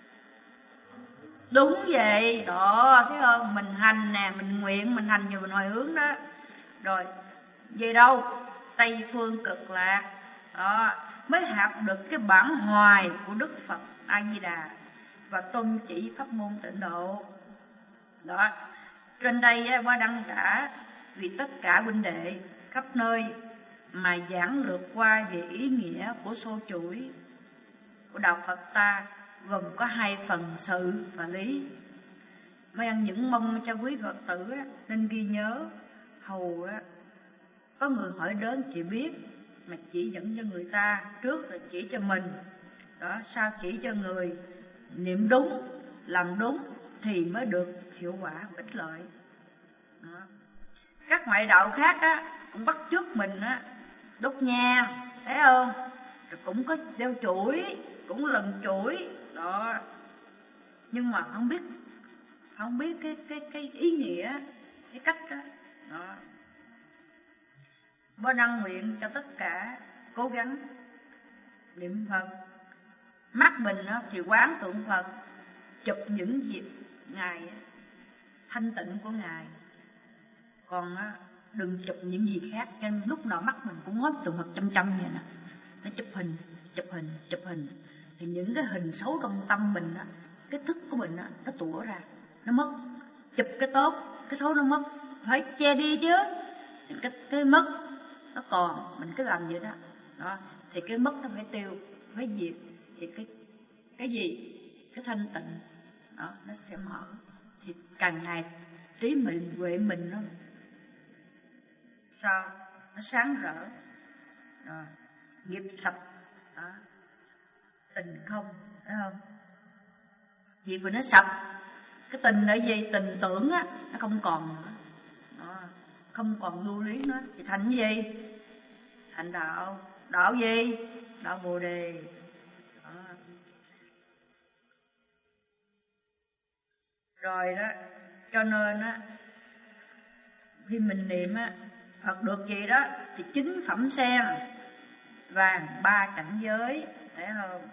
Đúng vậy đó, thấy không? Mình hành nè, mình nguyện, mình hành nhiều mình hồi hướng đó. Rồi về đâu? Tây phương cực lạc đó, mới học được cái bản hoài của Đức Phật A Di Đà và tôn chỉ pháp môn tịnh độ đó. Trên đây qua đăng cả vì tất cả huynh đệ khắp nơi mà giảng lược qua về ý nghĩa của số chuỗi của đạo Phật ta, gồm có hai phần sự và lý. Mấy anh những mong cho quý Phật tử nên ghi nhớ, hầu có người hỏi đến chỉ biết mà chỉ dẫn cho người ta, trước là chỉ cho mình đó, sao chỉ cho người niệm đúng, làm đúng thì mới được hiệu quả ích lợi. Đó. Các ngoại đạo khác á cũng bắt chước mình á, đốt nhang, thấy không? Rồi cũng có đeo chuỗi, cũng lần chuỗi đó, nhưng mà không biết không biết cái cái cái ý nghĩa, cái cách đó. Đó. Bố năng nguyện cho tất cả cố gắng niệm Phật. Mắt mình đó, thì quán tượng Phật, chụp những dịp Ngài thanh tịnh của Ngài. Còn á, đừng chụp những gì khác, cho nên lúc nào mắt mình cũng ngó tượng Phật chăm chăm vậy nè. Nó chụp hình, chụp hình, chụp hình. Thì những cái hình xấu trong tâm mình á, cái thức của mình á, nó tủa ra, nó mất. Chụp cái tốt, cái xấu nó mất. Phải che đi chứ. Cái, cái mất nó còn, mình cứ làm vậy đó. Đó. Thì cái mất nó phải tiêu, phải diệt. Thì cái cái gì? Cái thanh tịnh đó, nó sẽ mở. Thì càng ngày trí mình, huệ mình nó sao? Nó sáng rỡ. Đó. Nghiệp sạch đó. Tình không, thấy không? Việc của nó sạch. Cái tình là gì? Tình tưởng á, nó không còn nữa. Đó. Không còn lưu luyến nữa. Thì thành cái gì? Thành đạo. Đạo gì? Đạo Bồ Đề. Đó. Rồi đó, cho nên á, khi mình niệm á, Phật được gì đó thì chính phẩm sen, vàng ba cảnh giới, thấy không?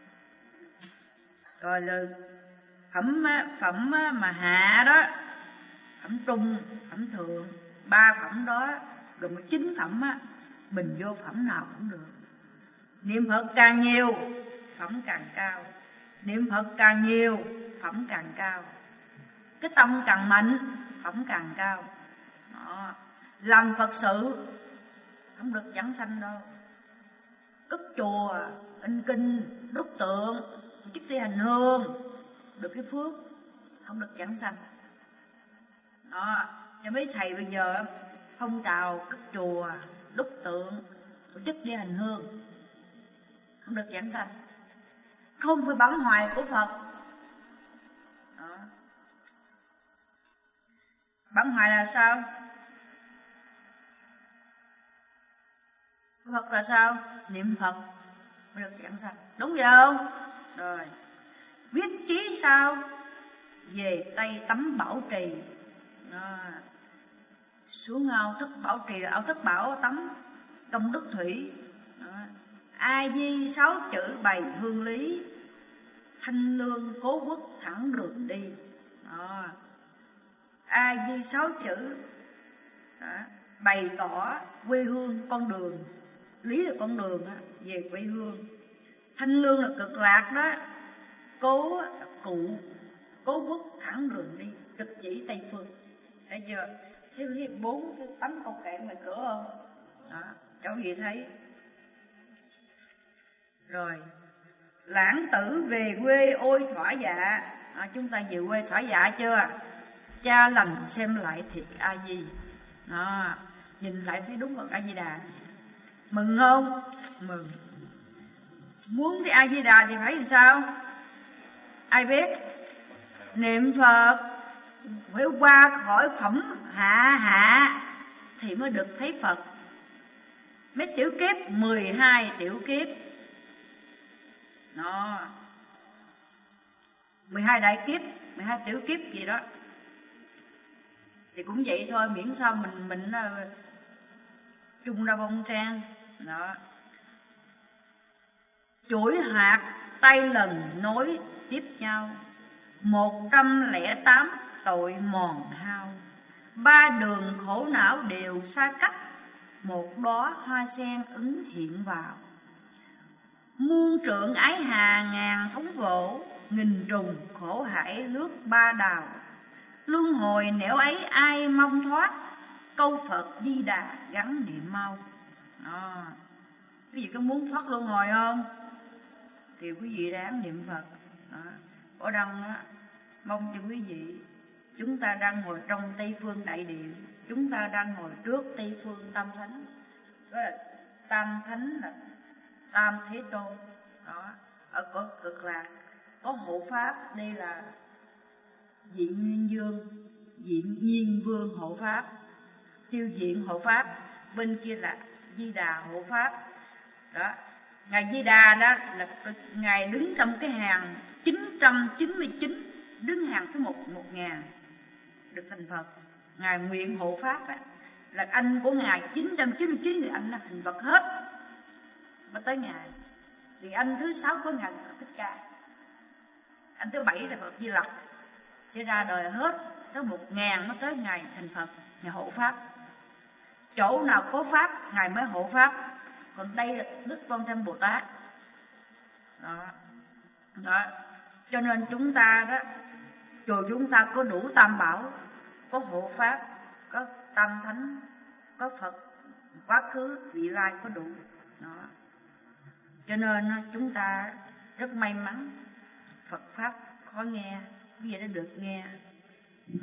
Rồi là phẩm phẩm mà hạ đó, phẩm trung, phẩm thượng, ba phẩm đó gồm chín phẩm á, mình vô phẩm nào cũng được. Niệm Phật càng nhiều, phẩm càng cao. Niệm Phật càng nhiều, phẩm càng cao. Cái tâm càng mạnh, phẩm càng cao. Đó. Làm Phật sự không được giảng sanh đâu. Cất chùa, in kinh, đúc tượng, chức đi hành hương, được cái phước, không được giảng sanh. Đó. Cho mấy thầy bây giờ phong trào cất chùa, đúc tượng, chức đi hành hương, không được giảng sanh. Không phải bản hoài của Phật. Đó. Bản hoài là sao? Phật là sao? Niệm Phật mới được giảng sanh. Đúng vậy không? Rồi. Viết chí sao? Về Tây tắm Bảo Trì. Đó. Xuống ao Thức Bảo Trì là ao Thức Bảo tắm công đức thủy. Đó. A Di sáu chữ bày hương lý, thanh lương cố quốc thẳng đường đi. Đó. A Di sáu chữ đó, bày tỏ quê hương, con đường. Lý là con đường đó, về quê hương. Thanh lương là cực lạc đó. Cố là cụ, cố quốc thẳng đường đi, trực chỉ Tây phương. Thấy chưa? Thế bốn cái tấm câu kệ ngoài cửa không? Đó, cháu gì thấy? Rồi, lãng tử về quê ôi thỏa dạ. À, chúng ta về quê thỏa dạ chưa? Cha lành xem lại thiệt A Di. Đó, nhìn lại thấy đúng Phật A Di Đà. Mừng không? Mừng. Muốn thấy A Di Đà thì phải làm sao? Ai biết? Niệm Phật phải qua khỏi phẩm hạ hạ thì mới được thấy Phật. Mấy tiểu kiếp, mười hai tiểu kiếp. Đó. mười hai đại kiếp, mười hai tiểu kiếp gì đó. Thì cũng vậy thôi, miễn sao mình mình uh, trung ra bông sen. Đó. Chuỗi hạt tay lần nối tiếp nhau, một trăm lẻ tám tội mòn hao, ba đường khổ não đều xa cách, một đóa hoa sen ứng hiện vào. Muôn trượng ái hà ngàn sóng vỗ, nghìn trùng khổ hải lướt ba đào. Luân hồi nẻo ấy ai mong thoát, câu Phật Di Đà gắn niệm mau. Đó. Quý vị có muốn thoát luân hồi không? Thì quý vị ráng niệm Phật. Đó. Ở đăng á, mong cho quý vị, chúng ta đang ngồi trong Tây Phương Đại Điện, chúng ta đang ngồi trước Tây Phương Tam Thánh. Đó là Tam Thánh là Tam Thế Tôn. Đó. Ở cõi cực lạc có hộ pháp, đây là Vị Nguyên Dương, diện Nhiên Vương hộ pháp, tiêu diện hộ pháp, bên kia là Di Đà hộ pháp. Đó, ngài Di Đà đó là ngài đứng trong cái hàng chín trăm chín mươi chín, đứng hàng thứ một một ngàn được thành Phật. Ngài nguyện hộ pháp đó, là anh của ngài chín trăm chín mươi chín người anh là thành Phật hết mới tới ngài. Thì anh thứ sáu của ngài là Thích Ca, anh thứ bảy là Phật Di Lặc, sẽ ra đời hết tới một ngàn mới tới ngài thành Phật, ngài hộ pháp. Chỗ nào có pháp ngài mới hộ pháp, còn đây là Đức Quan Thế Âm Bồ Tát. Đó. Đó. Cho nên chúng ta đó, chùa chúng ta có đủ tam bảo, có hộ pháp, có tam thánh, có Phật quá khứ vị lai, có đủ. Đó. Cho nên chúng ta rất may mắn, Phật pháp khó nghe, bây giờ đã được nghe. Đó.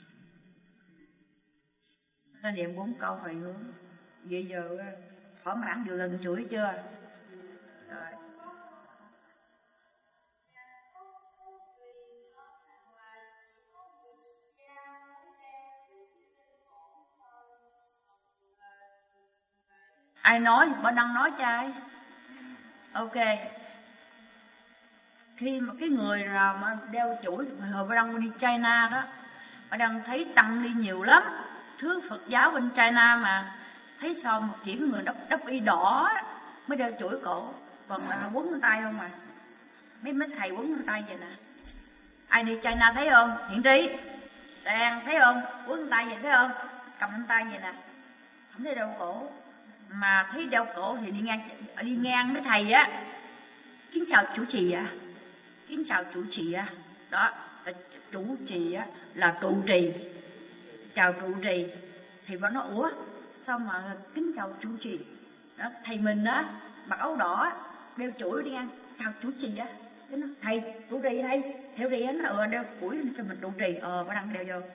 Ta niệm bốn câu hồi hướng. Vậy giờ thỏa mãn vừa lần chuỗi chưa? Rồi. Ai nói bà đang nói cho ai? Ok. Khi mà cái người nào mà đeo chuỗi, hồi bà đang đi China đó, bà đang thấy tăng đi nhiều lắm. Thứ Phật giáo bên China mà thấy sao một chỉ người đắp đắp y đỏ mới đeo chuỗi cổ, còn là quấn lên tay không mà. Mấy mấy thầy quấn lên tay vậy nè. Ai đi China thấy không? Hiện trí Đàn thấy không? Quấn lên tay vậy thấy không? Cầm lên tay vậy nè, không thấy đeo cổ. Mà thấy đeo cổ thì đi ngang đi ngang với thầy á, kính chào chủ trì ạ, à. Kính chào chủ trì ạ. À. Đó, chủ trì á là trụ trì, chào trụ trì. Thì bà nói ủa sao mà kính chào chủ trì? Đó, thầy mình á mặc áo đỏ đeo chuỗi đi ăn chào chủ trì á. Cái nó thầy trụ trì thầy theo trì á, nó ờ đeo chuỗi cho mình trụ trì. Ờ bà đăng đeo vô.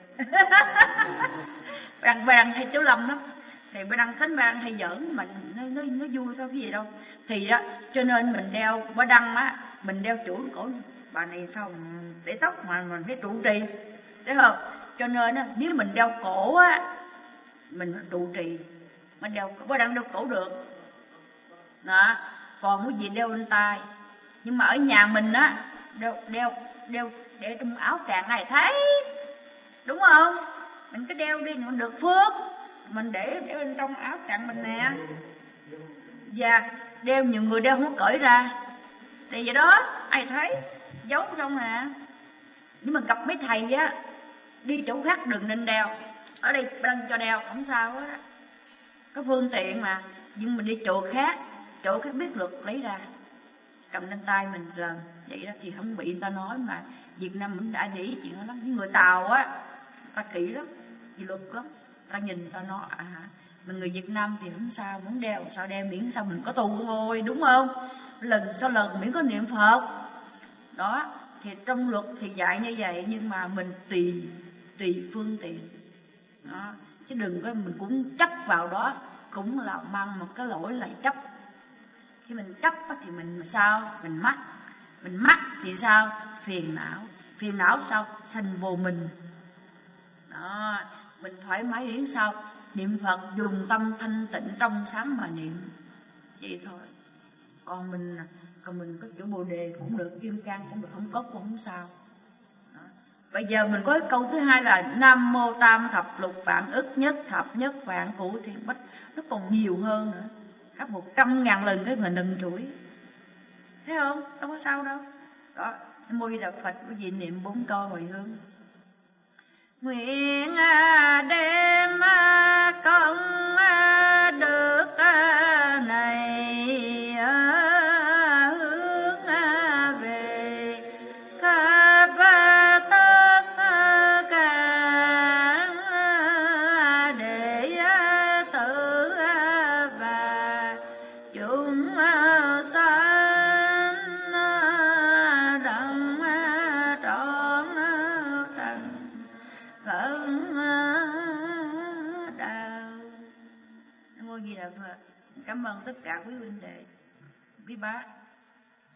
bà đăng bà đăng thầy Tiểu Lâm đó, thì bà đăng tính bà đăng thầy giỡn mình, nó nó nó vui thôi cái gì đâu. Thì á cho nên mình đeo bà đăng á, mình đeo chuỗi cổ. Bà này sao để tóc mà mình thấy trụ trì, thấy không? Cho nên á, nếu mình đeo cổ á, mình trụ trì, mà đeo có đang đeo cổ được. Đó, còn cái gì đeo lên tay. Nhưng mà ở nhà mình á, đeo đeo đeo để trong áo tràng này thấy, đúng không? Mình cứ đeo đi mình được phước, mình để để bên trong áo tràng mình nè. Và đeo nhiều người đeo không có cởi ra, thì vậy đó ai thấy giấu trong nè. Nhưng mà gặp mấy thầy á, đi chỗ khác đừng nên đeo, ở đây đang cho đeo không sao á, có phương tiện mà. Nhưng mình đi chỗ khác, chỗ khác biết luật lấy ra cầm lên tay mình lần vậy đó thì không bị người ta nói. Mà Việt Nam mình đã để ý chuyện đó lắm. Những người Tàu á ta kỹ lắm, gì luật lắm, ta nhìn ta nói à mình người Việt Nam thì không sao, muốn đeo sao đeo, miễn sao mình có tu thôi, đúng không? Lần sau lần miễn có niệm Phật. Đó, thì trong luật thì dạy như vậy, nhưng mà mình tùy tùy phương tiện. Đó, chứ đừng có mình cũng chấp vào đó, cũng là mang một cái lỗi là chấp. Khi mình chấp thì mình sao? Mình mắc. Mình mắc thì sao? Phiền não. Phiền não sao? Sanh vô mình. Đó, mình thoải mái đến sao? Niệm Phật dùng tâm thanh tịnh trong sáng mà niệm. Vậy thôi. Còn mình còn mình có chữ Bồ Đề cũng được, Kim Cang cũng được, không có cũng không sao. Đó. Bây giờ mình có cái câu thứ hai là Nam Mô Tam Thập Lục Vạn Ức Nhất Thập Nhất Vạn Cửu Thiên Bách. Nó còn nhiều hơn nữa, hát một trăm ngàn lần cái người nâng chuỗi, thấy không? Đâu có sao đâu. Đó, Mô Di Đà Phật, quý vị niệm bốn câu hồi hướng. Nguyện đem công đức này hướng về khắp tất cả đệ tử và chúng sanh đặng trọn thành Phật đạo. Nam Mô Di Đà Phật. Cảm ơn tất cả quý huynh đệ, quý bác,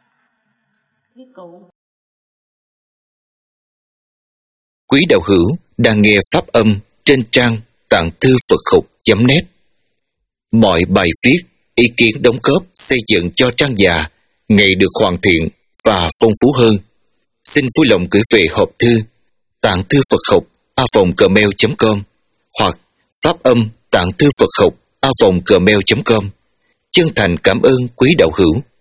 quý cụ. Quý đạo hữu, đang nghe pháp âm trên trang tạng thư Phật học chấm net. Mọi bài viết, ý kiến đóng góp xây dựng cho trang già ngày được hoàn thiện và phong phú hơn. Xin vui lòng gửi về hộp thư tạng thư Phật học a vòng gmail chấm com hoặc pháp âm tạng thư Phật học a vòng gmail chấm com. Chân thành cảm ơn quý đạo hữu.